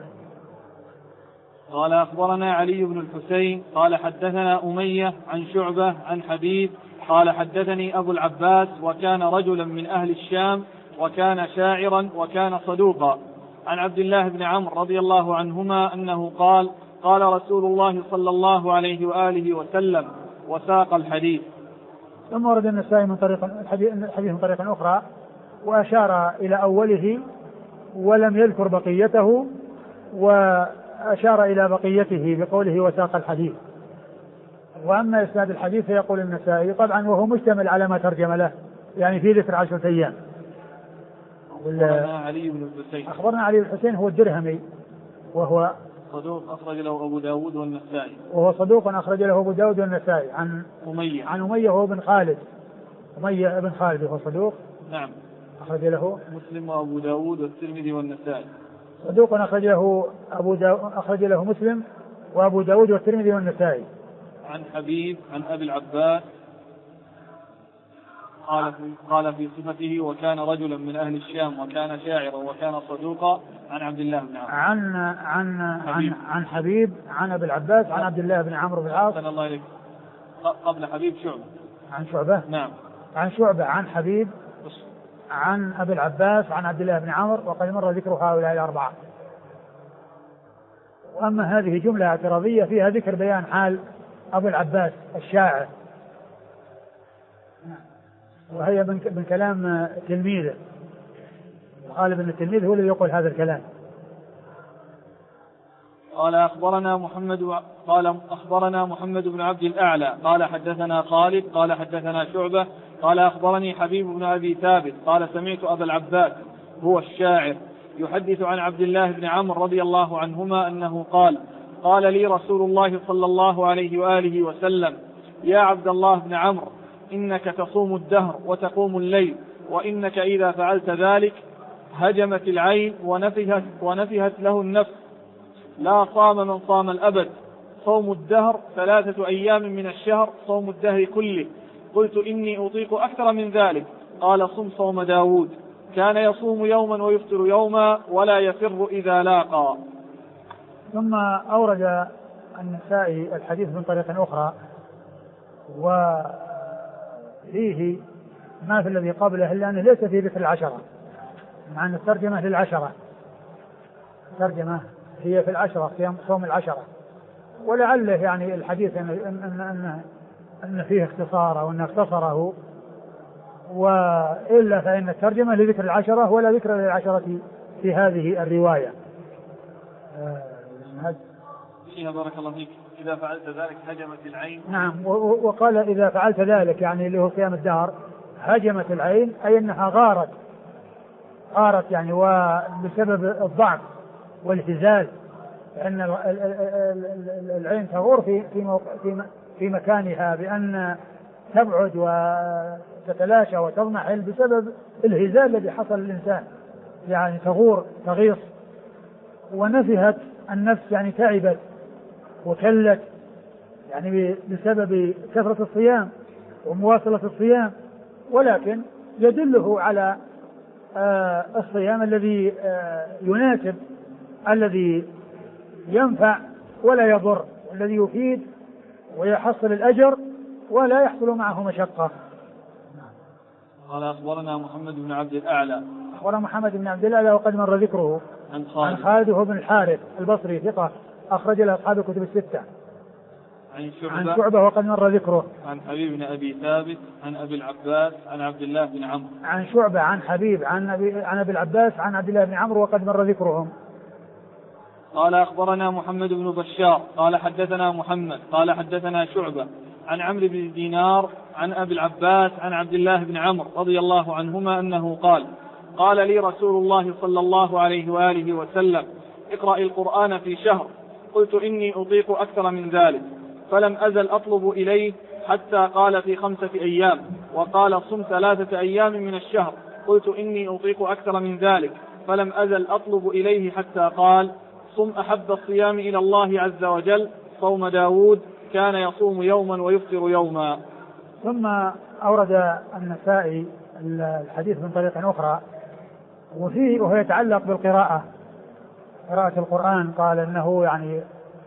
قال أخبرنا علي بن الحسين قال حدثنا أمية عن شعبة عن حبيب قال حدثني أبو العباس وكان رجلا من أهل الشام وكان شاعرا وكان صدوقا عن عبد الله بن عمرو رضي الله عنهما أنه قال قال رسول الله صلى الله عليه وآله وسلم، وساق الحديث. ثم ورد النسائي من طريق الحديث من طريق أخرى وأشار إلى أوله ولم يذكر بقيته، وأشار إلى بقيته بقوله وساق الحديث. وأما إسناد الحديث فيقول النسائي طبعا وهو مشتمل على ما ترجم له، يعني في ذكر 10 أيام. أخبرنا علي بن الحسين. أخبرنا علي بن الحسين هو الدرهمي وهو صدوق أخرج له أبو داود والنسائي. وهو صدوق أخرج له أبو داود والنسائي. عن أمية هو بن خالد. أمية بن خالد هو صدوق. نعم. أخرج له مسلم وأبو داود والترمذي والنسائي. صدوق أخرج له مسلم وأبو داود والترمذي والنسائي. عن حبيب عن أبي العباس قال في صفته: وكان رجلا من أهل الشام وكان شاعرا وكان صدوقا، عن عبد الله بن عمرو. عن حبيب عن أبي العباس عن عبد الله بن عمرو بن العاص. الله عليك. قبل حبيب شعبة. عن شعبة. نعم. عن شعبة عن حبيب عن أبي العباس عن عبد الله بن عمرو، وقد مر ذكر هؤلاء الأربعة. وأما هذه جملة اعتراضية فيها ذكر بيان حال أبو العباس الشاعر، وهي من كلام تلميذه، غالبا التلميذ هو الذي يقول هذا الكلام. قال أخبرنا محمد بن عبد الأعلى قال حدثنا خالد قال حدثنا شعبة قال أخبرني حبيب بن أبي ثابت قال سمعت أبا العباس هو الشاعر يحدث عن عبد الله بن عمرو رضي الله عنهما أنه قال لي رسول الله صلى الله عليه وآله وسلم: يا عبد الله بن عمرو، إنك تصوم الدهر وتقوم الليل، وإنك إذا فعلت ذلك هجمت العين ونفهت له النفس، لا صام من صام الأبد، صوم الدهر 3 أيام من الشهر، صوم الدهر كله. قلت: إني أطيق أكثر من ذلك. قال: صم صوم داود، كان يصوم يوما ويفطر يوما ولا يفر إذا لاقى. ثم أورد النسائي الحديث من طريقة أخرى، وفيه ما في الذي قبله إلا أنه ليس فيه ذكر العشرة، مع أن الترجمة للعشرة، الترجمة هي في العشرة، صوم العشرة، ولعله يعني الحديث أن فيه اختصار أو أن اختصره، وإلا فإن الترجمة لذكر العشرة ولا ذكر للعشرة في هذه الرواية. بارك الله فيك. إذا فعلت ذلك هجمت العين. نعم، وقال إذا فعلت ذلك يعني اللي هو صيام الدهر، هجمت العين أي أنها غارت يعني، وبسبب الضعف والهزال، لأن العين تغور في مكانها بأن تبعد وتتلاشى وتضمحل بسبب الهزال الذي حصل للإنسان، يعني تغور تغيص. ونفهت النفس يعني تعبت وكلت، يعني بسبب كثرة الصيام ومواصلة الصيام، ولكن يدله على الصيام الذي يناسب، الذي ينفع ولا يضر، الذي يفيد ويحصل الأجر ولا يحصل معه مشقة. قال أخبرنا محمد بن عبد الأعلى. أخبرنا محمد بن عبد الأعلى وقد مر ذكره. عن خالد بن الحارث البصري ثقة أخرج له أصحاب الكتب الستة. عن شعبة وقد مر ذكره. عن حبيب بن أبي ثابت عن أبي العباس عن عبد الله بن عمرو. عن شعبة عن حبيب عن أبي العباس عن عبد الله بن عمرو وقد مر ذكرهم. قال أخبرنا محمد بن بشار قال حدثنا محمد قال حدثنا شعبة عن عمرو بن دينار عن أبي العباس عن عبد الله بن عمرو رضي الله عنهما أنه قال لي رسول الله صلى الله عليه وآله وسلم: اقرأ القرآن في شهر. قلت: إني أطيق أكثر من ذلك، فلم أزل أطلب إليه حتى قال في 5 أيام، وقال: صم 3 أيام من الشهر. قلت: إني أطيق أكثر من ذلك، فلم أزل أطلب إليه حتى قال: صم أحب الصيام إلى الله عز وجل، صوم داود، كان يصوم يوما ويفطر يوما. ثم أورد النسائي الحديث من طريق أخرى، وهو يتعلق بالقراءة، قراءة القرآن. قال أنه يعني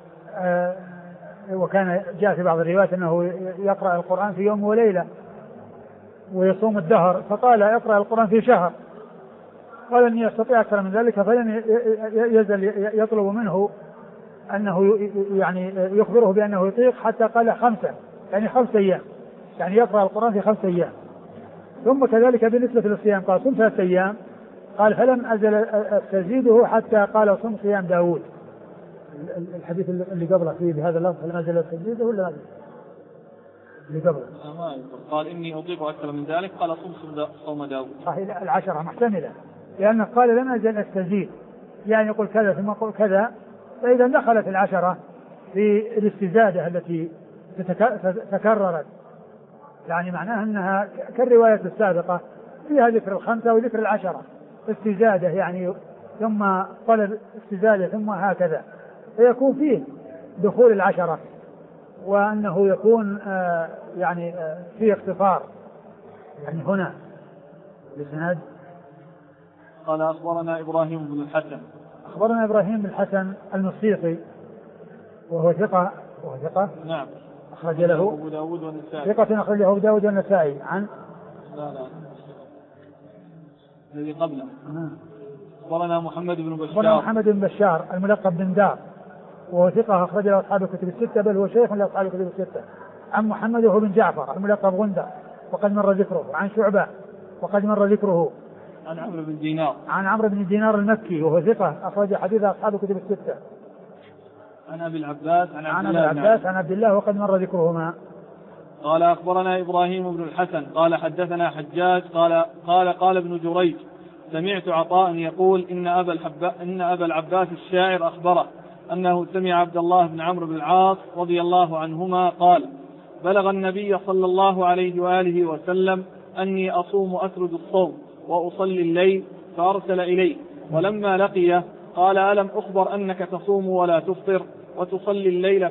وكان جاء في بعض الروايات أنه يقرأ القرآن في يوم وليلة ويصوم الدهر، فقال: اقرأ القرآن في شهر. قال: أن يستطيع أكثر من ذلك، فلم يزل يطلب منه أنه يعني يخبره بأنه يطيق حتى قال 5، يعني 5 أيام، يعني يقرأ القرآن في 5 أيام. ثم كذلك بالنسبة للصيام قال: صم 3 أيام. قال: فلم أزل أستزيده حتى قال: صم صيام داود. الحديث اللي قبله فيه بهذا اللفظ: فلم أزل أستزيده ولا اللي قبله؟ قال: إني أطيق أكثر من ذلك، قال: صم صوم داود. صحيح، 10 محتملة، لأنه قال: لم أزل أستزيد، يعني يقول كذا ثم يقول كذا، فإذا دخلت 10 في الاستزادة التي تكررت، يعني معناها أنها كالرواية السابقة فيها ذكر 5 وذكر 10 استزادة، يعني ثم طلب استزادة ثم هكذا، فيكون فيه دخول 10 وأنه يكون يعني في اختصار يعني هنا بسند. قال أخبرنا إبراهيم بن الحسن. أخبرنا إبراهيم بن الحسن المصيصي وهو ثقة نعم أخرج له أبو داود والنسائي. ثقة أخرج له أبو داود والنسائي عن لا الذي قبله. أخبرنا محمد بن بشار الملقب بن دار وهو ثقة أخرج له أصحاب الكتب الستة بل هو شيخ لأصحاب الكتب الستة. عن محمد وهو بن جعفر الملقب غندر وقد مر ذكره. عن شعبة وقد مر ذكره. عن عمرو بن دينار المكي وهو ثقة أخرج حديث أصحاب الكتب الستة. عن أبي العباس عن عبد الله وقد مر ذكرهما. قال أخبرنا إبراهيم بن الحسن قال حدثنا حجاج قال ابن جريج سمعت عطاء يقول إن أبا العباس الشاعر أخبره أنه سمع عبد الله بن عمرو بن العاص رضي الله عنهما قال بلغ النبي صلى الله عليه وآله وسلم أني أصوم أسرد الصوم وأصلي الليل فأرسل إليه ولما لقيه قال ألم أخبر أنك تصوم ولا تفطر وتصلي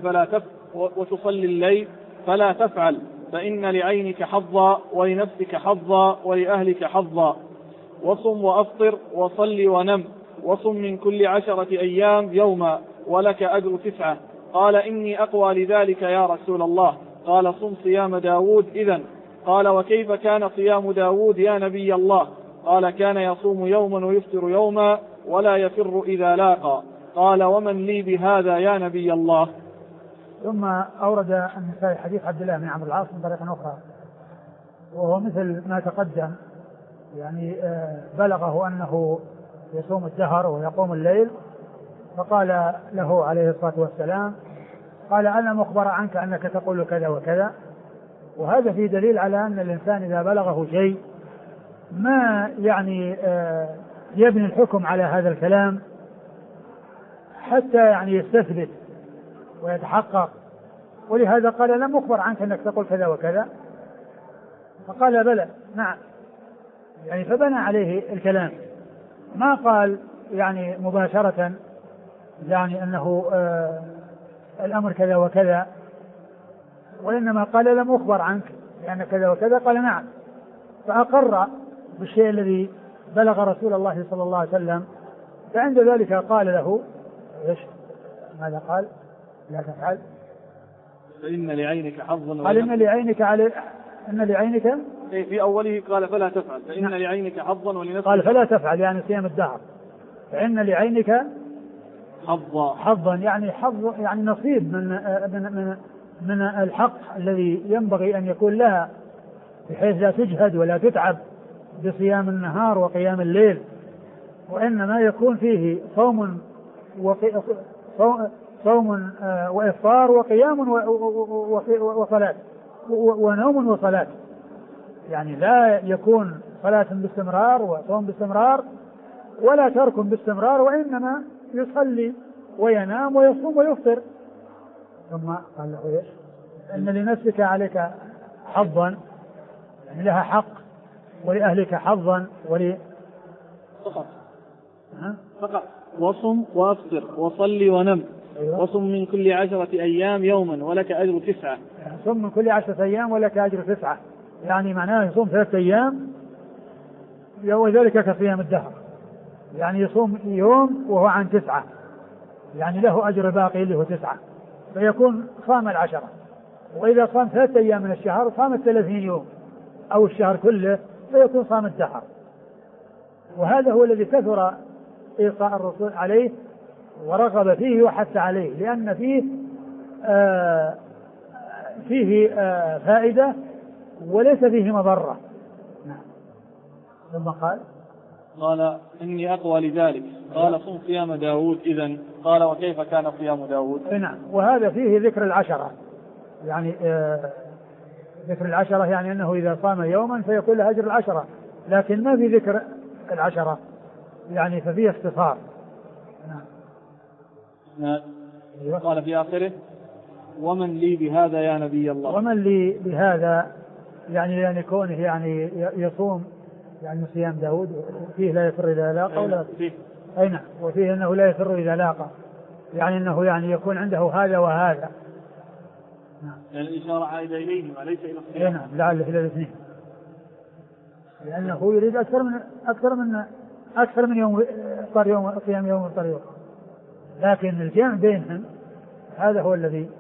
الليل فلا تفعل فإن لعينك حظا ولنفسك حظا ولأهلك حظا وصم وأفطر وصل ونم وصم من كل 10 أيام يوما ولك أجر 9. قال إني أقوى لذلك يا رسول الله. قال صم صيام داود إذن. قال وكيف كان صيام داود يا نبي الله؟ قال كان يصوم يوما ويفطر يوما ولا يفر إذا لاقى. قال ومن لي بهذا يا نبي الله؟ ثم أورد النسائي حديث عبد الله بن عمرو العاص من طريق أخرى وهو مثل ما تقدم يعني بلغه أنه يصوم الدهر ويقوم الليل فقال له عليه الصلاة والسلام قال أنا مخبر عنك أنك تقول كذا وكذا. وهذا فيه دليل على أن الإنسان إذا بلغه شيء ما يعني يبني الحكم على هذا الكلام حتى يعني يستثبت ويتحقق. ولهذا قال لم أخبر عنك أنك تقول كذا وكذا فقال بلى نعم يعني فبنى عليه الكلام ما قال يعني مباشرة يعني أنه الأمر كذا وكذا وإنما قال لم أخبر عنك لأن كذا وكذا قال نعم فأقر بالشيء الذي بلغ رسول الله صلى الله عليه وسلم. فعند ذلك قال له إيش ماذا قال؟ لا تفعل فإن لعينك حظا. قال إن لعينك في أوله قال فلا تفعل فإن لعينك حظا ولنفسك. قال فلا تفعل يعني صيام الدهر. فإن لعينك حظا يعني حظ يعني نصيب من الحق الذي ينبغي أن يكون لها بحيث لا تجهد ولا تتعب بصيام النهار وقيام الليل وإنما يكون فيه صوم وإفطار وقيام وصلاة ونوم وصلاة يعني لا يكون صلاة باستمرار وصوم باستمرار ولا ترك باستمرار وإنما يصلي وينام ويصوم ويفطر. ثم قال له إيش؟ إن لنفسك عليك حظا يعني لها حق ولأهلك حظا فقط وصم وأفطر وصلي ونم وصم من كل 10 أيام يوما ولك أجر 9. صم من كل 10 أيام ولك أجر 9 يعني معناه يصوم 3 أيام وذلك كصيام الدهر يعني يصوم يوم وهو عن 9 يعني له أجر باقي اللي هو 9 فيكون صام 10. وإذا صام 3 أيام من الشهر صام 30 يوم أو الشهر كله فيكون صام الدهر. وهذا هو الذي كثر إيصاء الرسول عليه ورغب فيه وحث عليه لأن فيه فائدة وليس فيه مضرة. ثم قال إني أقوى لذلك. قال صم صيام داود إذن. قال وكيف كان صيام داود؟ نعم وهذا فيه ذكر 10 يعني ذكر 10 يعني أنه إذا صام يوما فيكون له أجر 10 لكن ما في ذكر 10 يعني ففيه اختصار. نعم. قال في آخره ومن لي بهذا يا نبي الله؟ ومن لي بهذا يعني لأن كونه يعني يصوم يعني صيام داود فيه لا يفر إذا لاقى ولا أي نعم وفيه أنه لا يفر إذا لاقى يعني أنه يعني يكون عنده هذا وهذا يعني الإشارة عائدة إليهم وليس إلى الصيام. نعم لعله إلى الاثنين، لأنه يريد أكثر من يوم إفطار يوم صيام يوم إفطار يوم، لكن الجمع بينهم هذا هو الذي.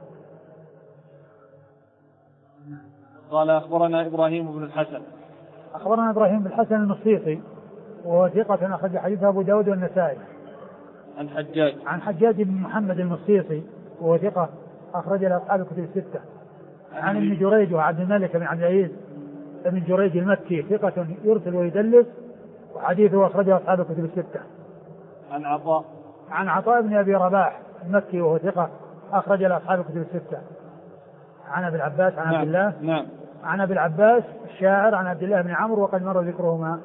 قال أخبرنا إبراهيم بن الحسن. أخبرنا إبراهيم بن الحسن المصيصي وهو ثقة أخرج حديثه أبو داود والنسائي. عن حجاج بن محمد المصيصي وهو ثقة أخرج له أصحاب الكتب الستة. عن ابن جريج وعبد الملك بن عبد العزيز ابن جريج المكي ثقة يرسل ويدلس وحديثه أخرجه أصحاب الكتب الستة. عن عطاء بن أبي رباح المكي وهو ثقة أخرج له أصحاب الكتب الستة. عن أبي العباس عن عبد الله. نعم. عن أبي العباس الشاعر عن عبد الله بن عمرو وقد مر ذكرهما.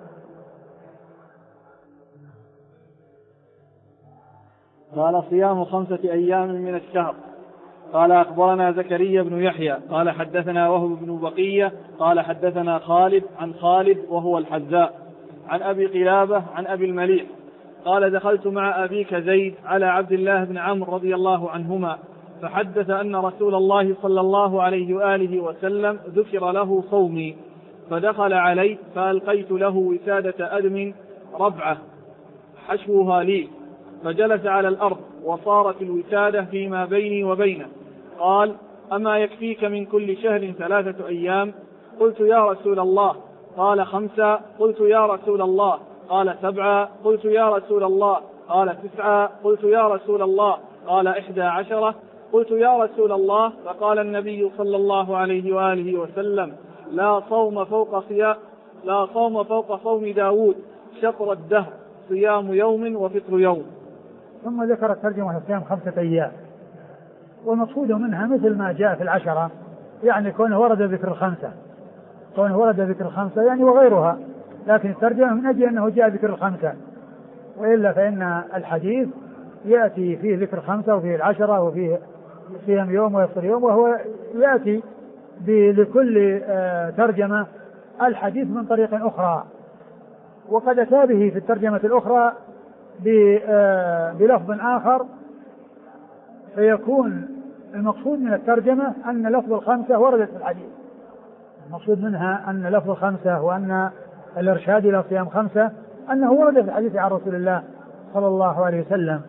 قال صيام 5 أيام من الشهر. قال أخبرنا زكريا بن يحيى قال حدثنا وهب بن بقية قال حدثنا خالد عن خالد وهو الحذاء عن أبي قلابة عن أبي المليح قال دخلت مع أبيك زيد على عبد الله بن عمرو رضي الله عنهما فحدث أن رسول الله صلى الله عليه وآله وسلم ذكر له صومي فدخل علي فألقيت له وسادة أدم ربعة حشوها لي فجلس على الأرض وصارت الوسادة فيما بيني وبينه قال أما يكفيك من كل شهر 3 أيام؟ قلت يا رسول الله. قال 5. قلت يا رسول الله. قال 7. قلت يا رسول الله. قال 9. قلت يا رسول الله. قال 11. قلت يا رسول الله. فقال النبي صلى الله عليه وآله وسلم لا صوم فوق صوم داود شطر الدهر صيام يوم وفطر يوم. ثم ذكر الترجمة صيام 5 أيام والمقصود منها مثل ما جاء في 10 يعني كونه ورد ذكر 5 يعني وغيرها، لكن الترجمة من أجل أنه جاء ذكر 5 وإلا فإن الحديث يأتي فيه ذكر 5 وفيه 10 وفيه صيام يوم ويفطر يوم، وهو يأتي لكل ترجمة الحديث من طريق أخرى، وقد أتى به في الترجمة الأخرى بلفظ آخر، فيكون المقصود من الترجمة أن لفظ 5 وردت في الحديث، المقصود منها أن لفظ 5 وأن الإرشاد إلى صيام 5 أنه ورد في الحديث عن رسول الله صلى الله عليه وسلم.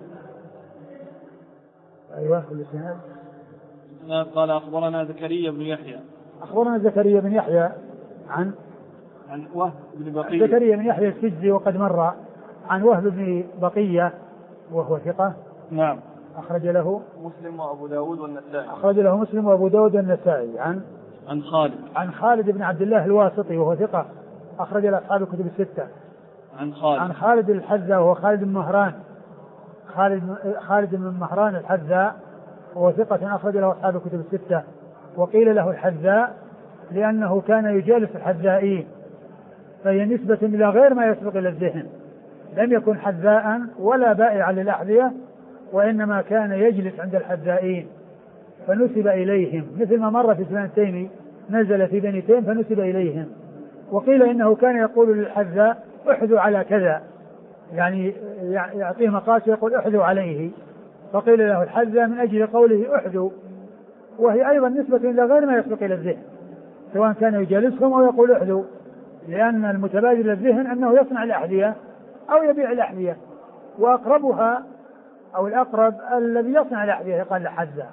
أيوة. قال أخبرنا زكريا بن يحيى. أخبرنا زكريا بن يحيى عن وهب بن بقية. زكريا بن يحيى السجزي وقد مر. عن وهب بن بقية وهو ثقة. نعم. أخرج له مسلم وأبو داود والنسائي. أخرج له مسلم وأبو داود والنسائي. عن خالد بن عبد الله الواسطي وهو ثقة أخرج له أصحاب الكتب الستة. عن خالد الحذاء وهو خالد بن مهران. خالد بن مهران الحذاء وهو ثقة أخرج له أصحاب الكتب الستة. وقيل له الحذاء لأنه كان يجالس الحذائين، فهي نسبة إلى غير ما يسبق إلى الذهن، لم يكن حذاء ولا بائعا للأحذية، وإنما كان يجلس عند الحذائين فنسب إليهم، مثل ما مر في سنن تيمي نزل في بني تيم فنسب إليهم. وقيل إنه كان يقول للحذاء احذوا على كذا، يعني يعطيه مقاس ويقول احذوا عليه، فقيل له الحذاء من أجل قوله احذوا، وهي أيضا نسبة إلى غير ما يسبق إلى الذهن، سواء كان يجالسهم أو يقول احذوا، لأن المتبادل للذهن أنه يصنع الأحذية أو يبيع الأحذية، وأقربها أو الأقرب الذي يصنع الأحذية يقال لحذاء.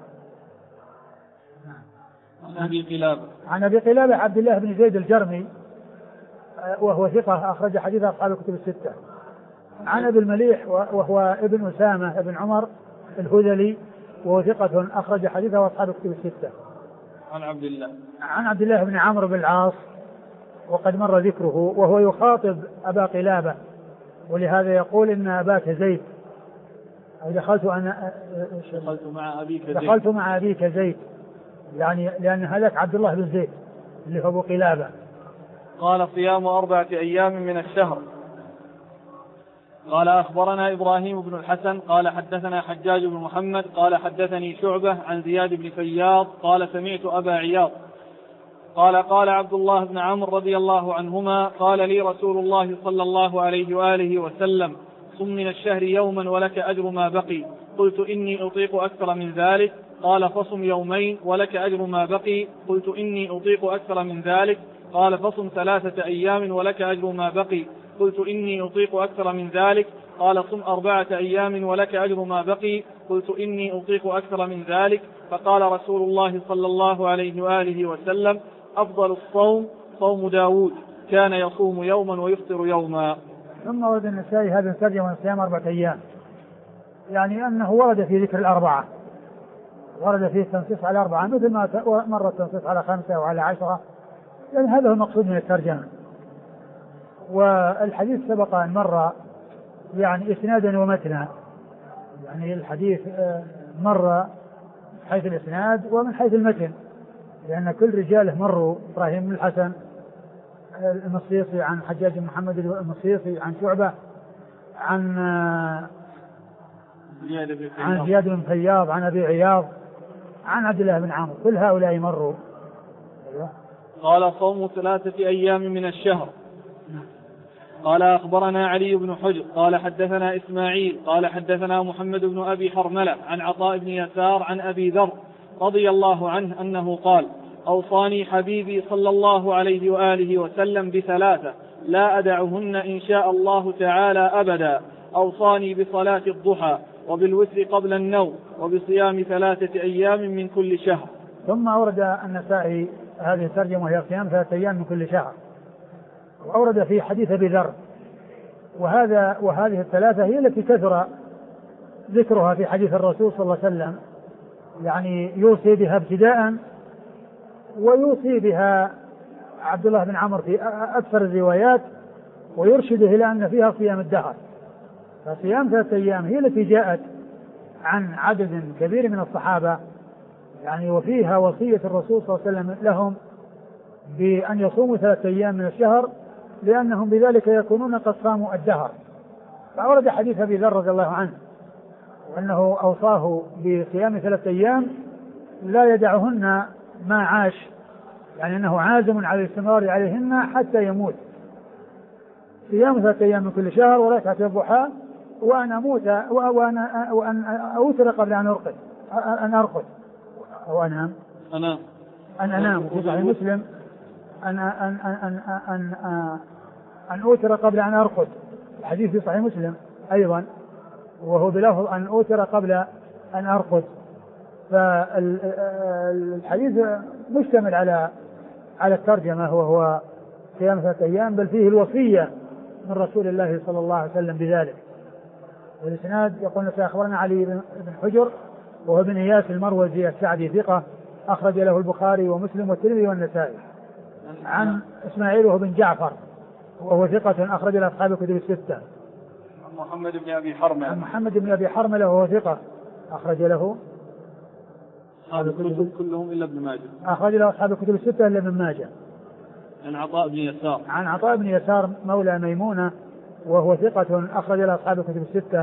عن أبي قلابة عبد الله بن زيد الجرمي وهو ثقة أخرج حديث أصحاب الكتب الستة. عن أبي المليح وهو ابن أسامة ابن عمر الهذلي وهو ثقة أخرج حديثه أصحاب الكتب الستة. عن عبد الله بن عمرو بن العاص وقد مر ذكره، وهو يخاطب أبا قلابة، ولهذا يقول إن أباك زيد، أو دخلت مع أبيك زيد، يعني لأن هذاك عبد الله بن زيد اللي هو أبو قلابة. قال صيام 4 أيام من الشهر. قال أخبرنا إبراهيم بن الحسن قال حدثنا حجاج بن محمد قال حدثني شعبة عن زياد بن فياض قال سمعت أبا عياض قال عبد الله بن عمرو رضي الله عنهما قال لي رسول الله صلى الله عليه وآله وسلم صم من الشهر يوما ولك أجر ما بقي. قلت إني أطيق أكثر من ذلك. قال فصم يومين ولك أجر ما بقي. قلت إني أطيق أكثر من ذلك. قال فصم 3 أيام ولك أجر ما بقي. قلت إني أطيق أكثر من ذلك. قال صم 4 أيام ولك أجر ما بقي. قلت إني أطيق أكثر من ذلك. فقال رسول الله صلى الله عليه وآله وسلم: أفضل الصوم صوم داود، كان يصوم يوما ويفطر يوما. ثم ورد النسائي هذا الترجمة صيام 4 أيام، يعني أنه ورد في ذكر الأربعة، ورد فيه التنصيص على 4 مثل ما مر التنصيص على 5 وعلى 10، يعني هذا هو المقصود من الترجمة. والحديث سبق أن مر يعني إسنادا ومتنا، يعني الحديث مر من حيث الإسناد ومن حيث المتن، لأن كل رجاله مروا: إبراهيم بن الحسن المصيصي عن حجاج بن محمد المصيصي عن شعبة عن زياد بن فياض عن أبي عياض عن عبد الله بن عمرو، كل هؤلاء مروا. قال صوم 3 أيام من الشهر. قال أخبرنا علي بن حجر قال حدثنا إسماعيل قال حدثنا محمد بن أبي حرملة عن عطاء بن يسار عن أبي ذر رضي الله عنه أنه قال: أوصاني حبيبي صلى الله عليه وآله وسلم ب3 لا أدعهن إن شاء الله تعالى أبدا. أوصاني بصلاة الضحى وبالوتر قبل النوم وبصيام 3 أيام من كل شهر. ثم أورد النسائي هذه الترجمة وهي صيام 3 أيام من كل شهر، وأورد في حديث أبي ذر، وهذه ال3 هي التي كثر ذكرها في حديث الرسول صلى الله عليه وسلم، يعني يوصي بها ابتداء ويوصي بها عبد الله بن عمرو في أكثر الروايات، ويرشده إلى أن فيها صيام الدهر. فصيام 3 أيام هي التي جاءت عن عدد كبير من الصحابة، يعني وفيها وصية الرسول صلى الله عليه وسلم لهم بأن يصوموا 3 أيام من الشهر، لأنهم بذلك يكونون قد صاموا الدهر. فأورد حديث أبي ذر رضي الله عنه وأنه أوصاه بصيام 3 أيام لا يدعهن ما عاش، يعني أنه عازم على الاستمرار عليهن حتى يموت. صيام 3 أيام من كل شهر وركعة الضحى وأن أموت وأن أوتر قبل أن أرقد أو أنام في صحيح مسلم أن أوتر قبل أن أرقد، الحديث في صحيح مسلم أيضا وهو بلفظ أن أوتر قبل أن أرقد. فالحديث مشتمل على الترجمة وهو صيام 3 أيام، بل فيه الوصية من رسول الله صلى الله عليه وسلم بذلك. والإسناد يقول: أخبرنا علي بن حجر وهو بن إياس المروزي السعدي ثقة أخرج له البخاري ومسلم والترمذي والنسائي. عن إسماعيل وهو بن جعفر وهو ثقة أخرج له أصحاب الكتب 6. عن محمد بن أبي حرملة وهو ثقة أخرج له أصحاب الكتب كلهم إلا ابن ماجه. أخرج له أصحاب الكتب 6 إلا ابن ماجه. عن عطاء بن يسار مولى ميمونة وهو ثقة أخرج له أصحاب الكتب 6.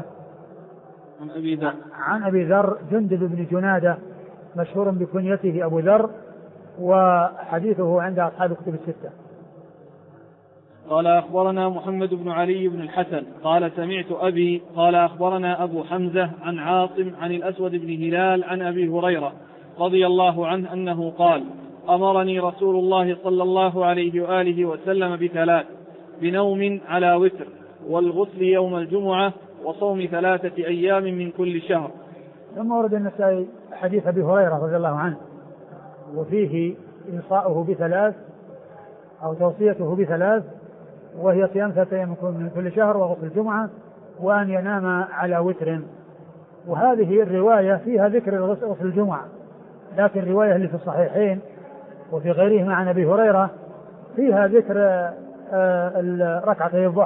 عن أبي ذر جندب بن جنادة مشهور بكنيته أبو ذر، وحديثه عند أصحاب الكتب 6. قال أخبرنا محمد بن علي بن الحسن قال سمعت أبي قال أخبرنا أبو حمزة عن عاصم عن الأسود بن هلال عن أبي هريرة رضي الله عنه أنه قال: أمرني رسول الله صلى الله عليه وآله وسلم ب3: بنوم على وتر، والغسل يوم الجمعة، وصوم 3 أيام من كل شهر. ثم ورد النسائي حديث أبي هريرة رضي الله عنه وفيه إنصاؤه ب3 أو توصيته ب3، وهي صيام 3 أيام من كل شهر وغسل الجمعة وأن ينام على وتر. وهذه الرواية فيها ذكر غسل الجمعة، لكن الرواية اللي في الصحيحين وفي غيرهما عن أبي هريرة فيها ذكر ركعتي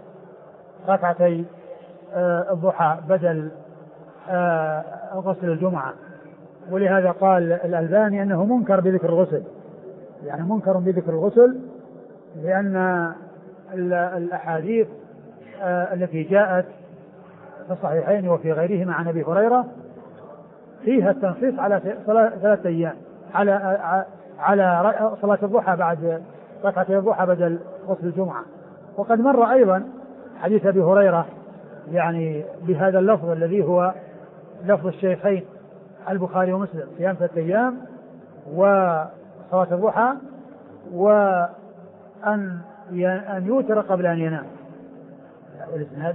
الضحى بدل غسل الجمعة. ولهذا قال الألباني أنه منكر بذكر الغسل، يعني منكر بذكر الغسل، لأن الأحاديث التي جاءت في الصحيحين وفي غيرهما عن أبي هريرة فيها التنصيص على 3 أيام على صلاة الضحى بعد ركعتي الضحى بدل غسل الجمعة. وقد مر أيضا حديث أبي هريرة يعني بهذا اللفظ الذي هو لفظ الشيخين البخاري ومسلم صيام 3 أيام وصلاة الضحى وأن يوتر قبل أن ينام. الإسناد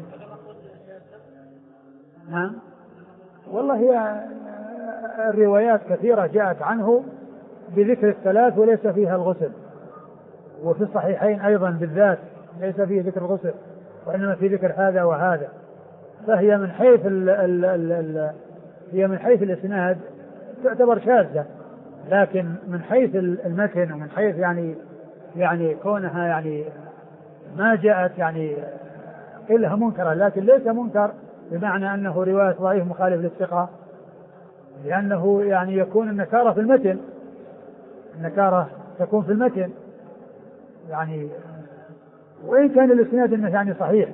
نعم والله هي الروايات كثيرة جاءت عنه بذكر الثلاث وليس فيها الغسل، وفي الصحيحين أيضا بالذات ليس فيه ذكر الغسل وإنما في ذكر هذا وهذا، فهي من حيث هي من حيث الإسناد تعتبر شاذة، لكن من حيث المتن ومن حيث يعني كونها يعني ما جاءت يعني إلا منكرة، لكن ليس منكر بمعنى أنه رواية ضعيف مخالف للثقة، لأنه يعني يكون النكارة في المتن، النكارة تكون في المتن يعني، وإن كان الإسناد إنه يعني صحيح.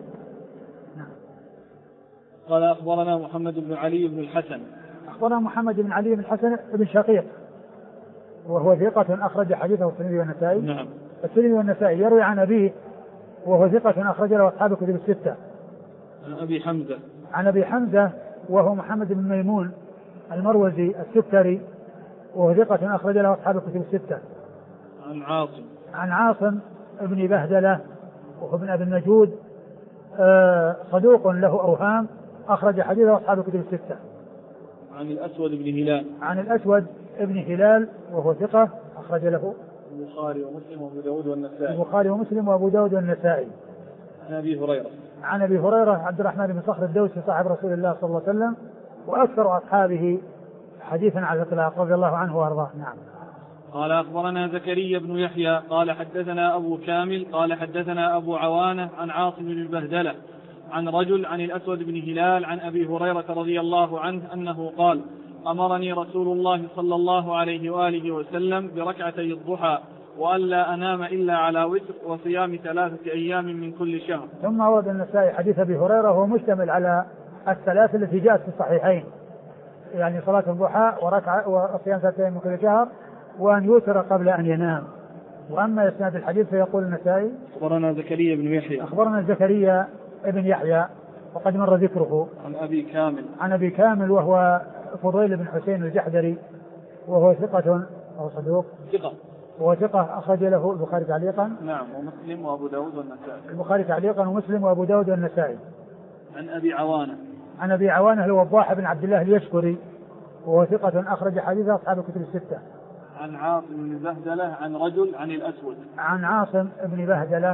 قال أخبرنا محمد بن علي بن الحسن. أخبرنا محمد بن علي بن الحسن بن شقيق وهو ثقة أخرج حديثه الترمذي والنسائي. نعم. الترمذي والنسائي. يروي عن أبيه وهو ثقة أخرج له أصحاب الكتب الستة. عن أبي حمزة. عن أبي حمزة وهو محمد بن ميمون المروزي السكري وهو ثقة أخرج له أصحاب الكتب الستة. عن عاصم. عن عاصم ابن بهدلة وهو ابن أبي النجود صدوق له أوهام أخرج حديثه أصحاب الكتب الستة. عن الأسود بن هلال. عن الأسود ابن هلال وهو ثقة أخرج له البخاري ومسلم وأبو داود والنسائي. البخاري ومسلم وأبو داود والنسائي. عن أبي هريرة. عن أبي هريرة عبد الرحمن بن صخر الدوسي صاحب رسول الله صلى الله عليه وسلم وأكثر أصحابه حديثا على الإطلاق رضي الله عنه وأرضاه. نعم. قال أخبرنا زكريا بن يحيى قال حدثنا أبو كامل قال حدثنا أبو عوانة عن عاصم بن البهدلة عن رجل عن الأسود بن هلال عن أبي هريرة رضي الله عنه أنه قال أمرني رسول الله صلى الله عليه وآله وسلم بركعتي الضحى وألا أنام إلا على وتر وصيام 3 أيام من كل شهر. ثم ورد النسائي حديث أبي هريرة وهو مشتمل على الثلاث التي جاءت في الصحيحين، يعني صلاة الضحى وصيام 3 أيام من كل شهر وأن يوتر قبل أن ينام. وأما إسناد الحديث فيقول النسائي أخبرنا زكريا بن يحيى. أخبرنا زكريا ابن يحيى وقد مر ذكره. عن أبي كامل. عن أبي كامل وهو فضيل بن حسين الجحدري وهو ثقة أو صدوق. ثقة. وهو ثقة أخرج له البخاري تعليقا. نعم. ومسلم وأبو داود والنسائي. البخاري تعليقا ومسلم وأبو داود والنسائي. عن أبي عوانة. عن أبي عوانة الوضاح بن عبد الله اليشكري وهو ثقة أخرج حديثه أصحاب الكتب الستة. عن عاصم بن بهدلة عن رجل عن الأسود. عن عاصم بن بهدلة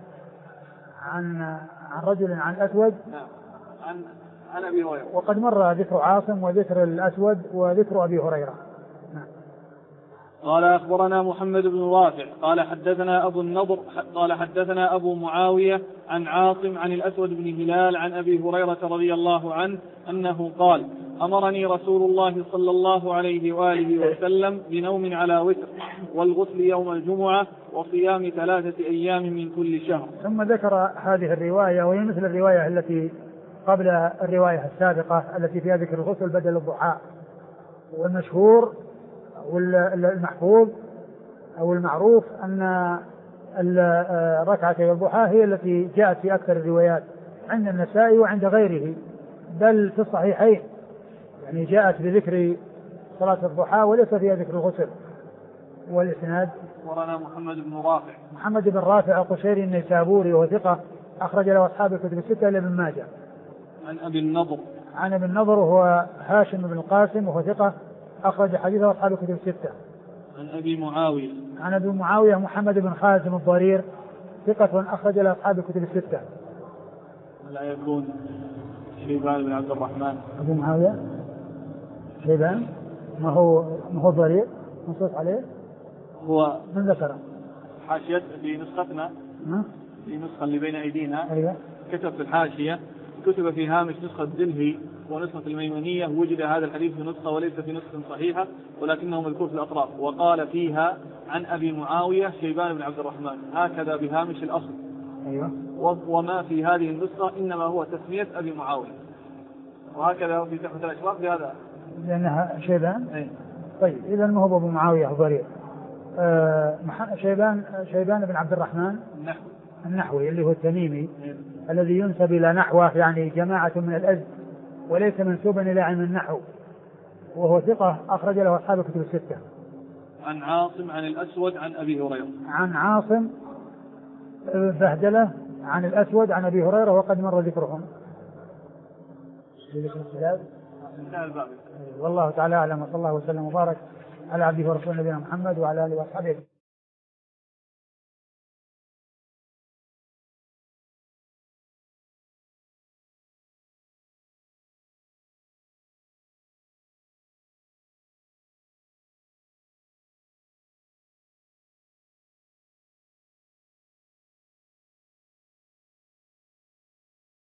عن رجل عن الأسود. نعم. عن أبي هريرة. وقد مر ذكر عاصم وذكر الأسود وذكر أبي هريرة. نعم. قال أخبرنا محمد بن رافع قال حدثنا أبو النضر قال حدثنا أبو معاوية عن عاصم عن الأسود بن هلال عن أبي هريرة رضي الله عنه أنه قال أمرني رسول الله صلى الله عليه وآله وسلم بنوم على وتر والغسل يوم الجمعة وصيام 3 أيام من كل شهر. ثم ذكر هذه الرواية وهي مثل الرواية التي قبل الرواية السابقة التي فيها ذكر الغسل بدل الضحى. والمشهور والمحفوظ أو المعروف أن ركعتي الضحى هي التي جاءت في أكثر الروايات عند النسائي وعند غيره، بل في الصحيحين يعني جاءت بذكر صلاة الضحى وليس فيها ذكر الغسل. والإسناد أخبرنا محمد بن رافع. محمد بن رافع القشيري النيسابوري وهو ثقة أخرج له أصحاب الكتب الستة إلا ابن ماجه. عن أبي النضر. عن أبي النضر وهو هاشم بن القاسم وهو ثقة أخرج حديثه أصحاب الكتب الستة. عن أبي معاوية. عن أبي معاوية محمد بن خازم الضرير ثقة أخرج له أصحاب الكتب الستة. لا يكون شيبان بن عبد الرحمن. أبو معاوية شيبان ما هو ضرير منصوص عليه. هو من ذكره حاشية في نسختنا في نسخة اللي بين أيدينا. أيوة. كتب في الحاشية كتب في هامش نسخة دلهي ونسخة الميمونية وجد هذا الحديث في نسخة وليس في نسخة صحيحة ولكنه مذكور في الأطراف وقال فيها عن أبي معاوية شيبان بن عبد الرحمن هكذا بهامش الأصل. أيوة. وما في هذه النسخة إنما هو تسمية أبي معاوية وهكذا في تحفة الأشراف بهذا لأنها شيبان. أي. طيب إذا ما هو أبو معاوية ضرير. شيبان بن عبد الرحمن النحوي اللي هو التميمي الذي ينسب إلى نحوه يعني جماعة من الأزد وليس منسوبا إلى علم النحو. وهو ثقة أخرج له أصحاب الكتب الستة. عن عاصم عن الأسود عن أبي هريرة. عن عاصم بهدلة عن الأسود عن أبي هريرة وقد مر ذكرهم. والله تعالى أعلم، وصلى الله وسلم وبارك على عبده ورسوله نبينا محمد وعلى آله وأصحابه.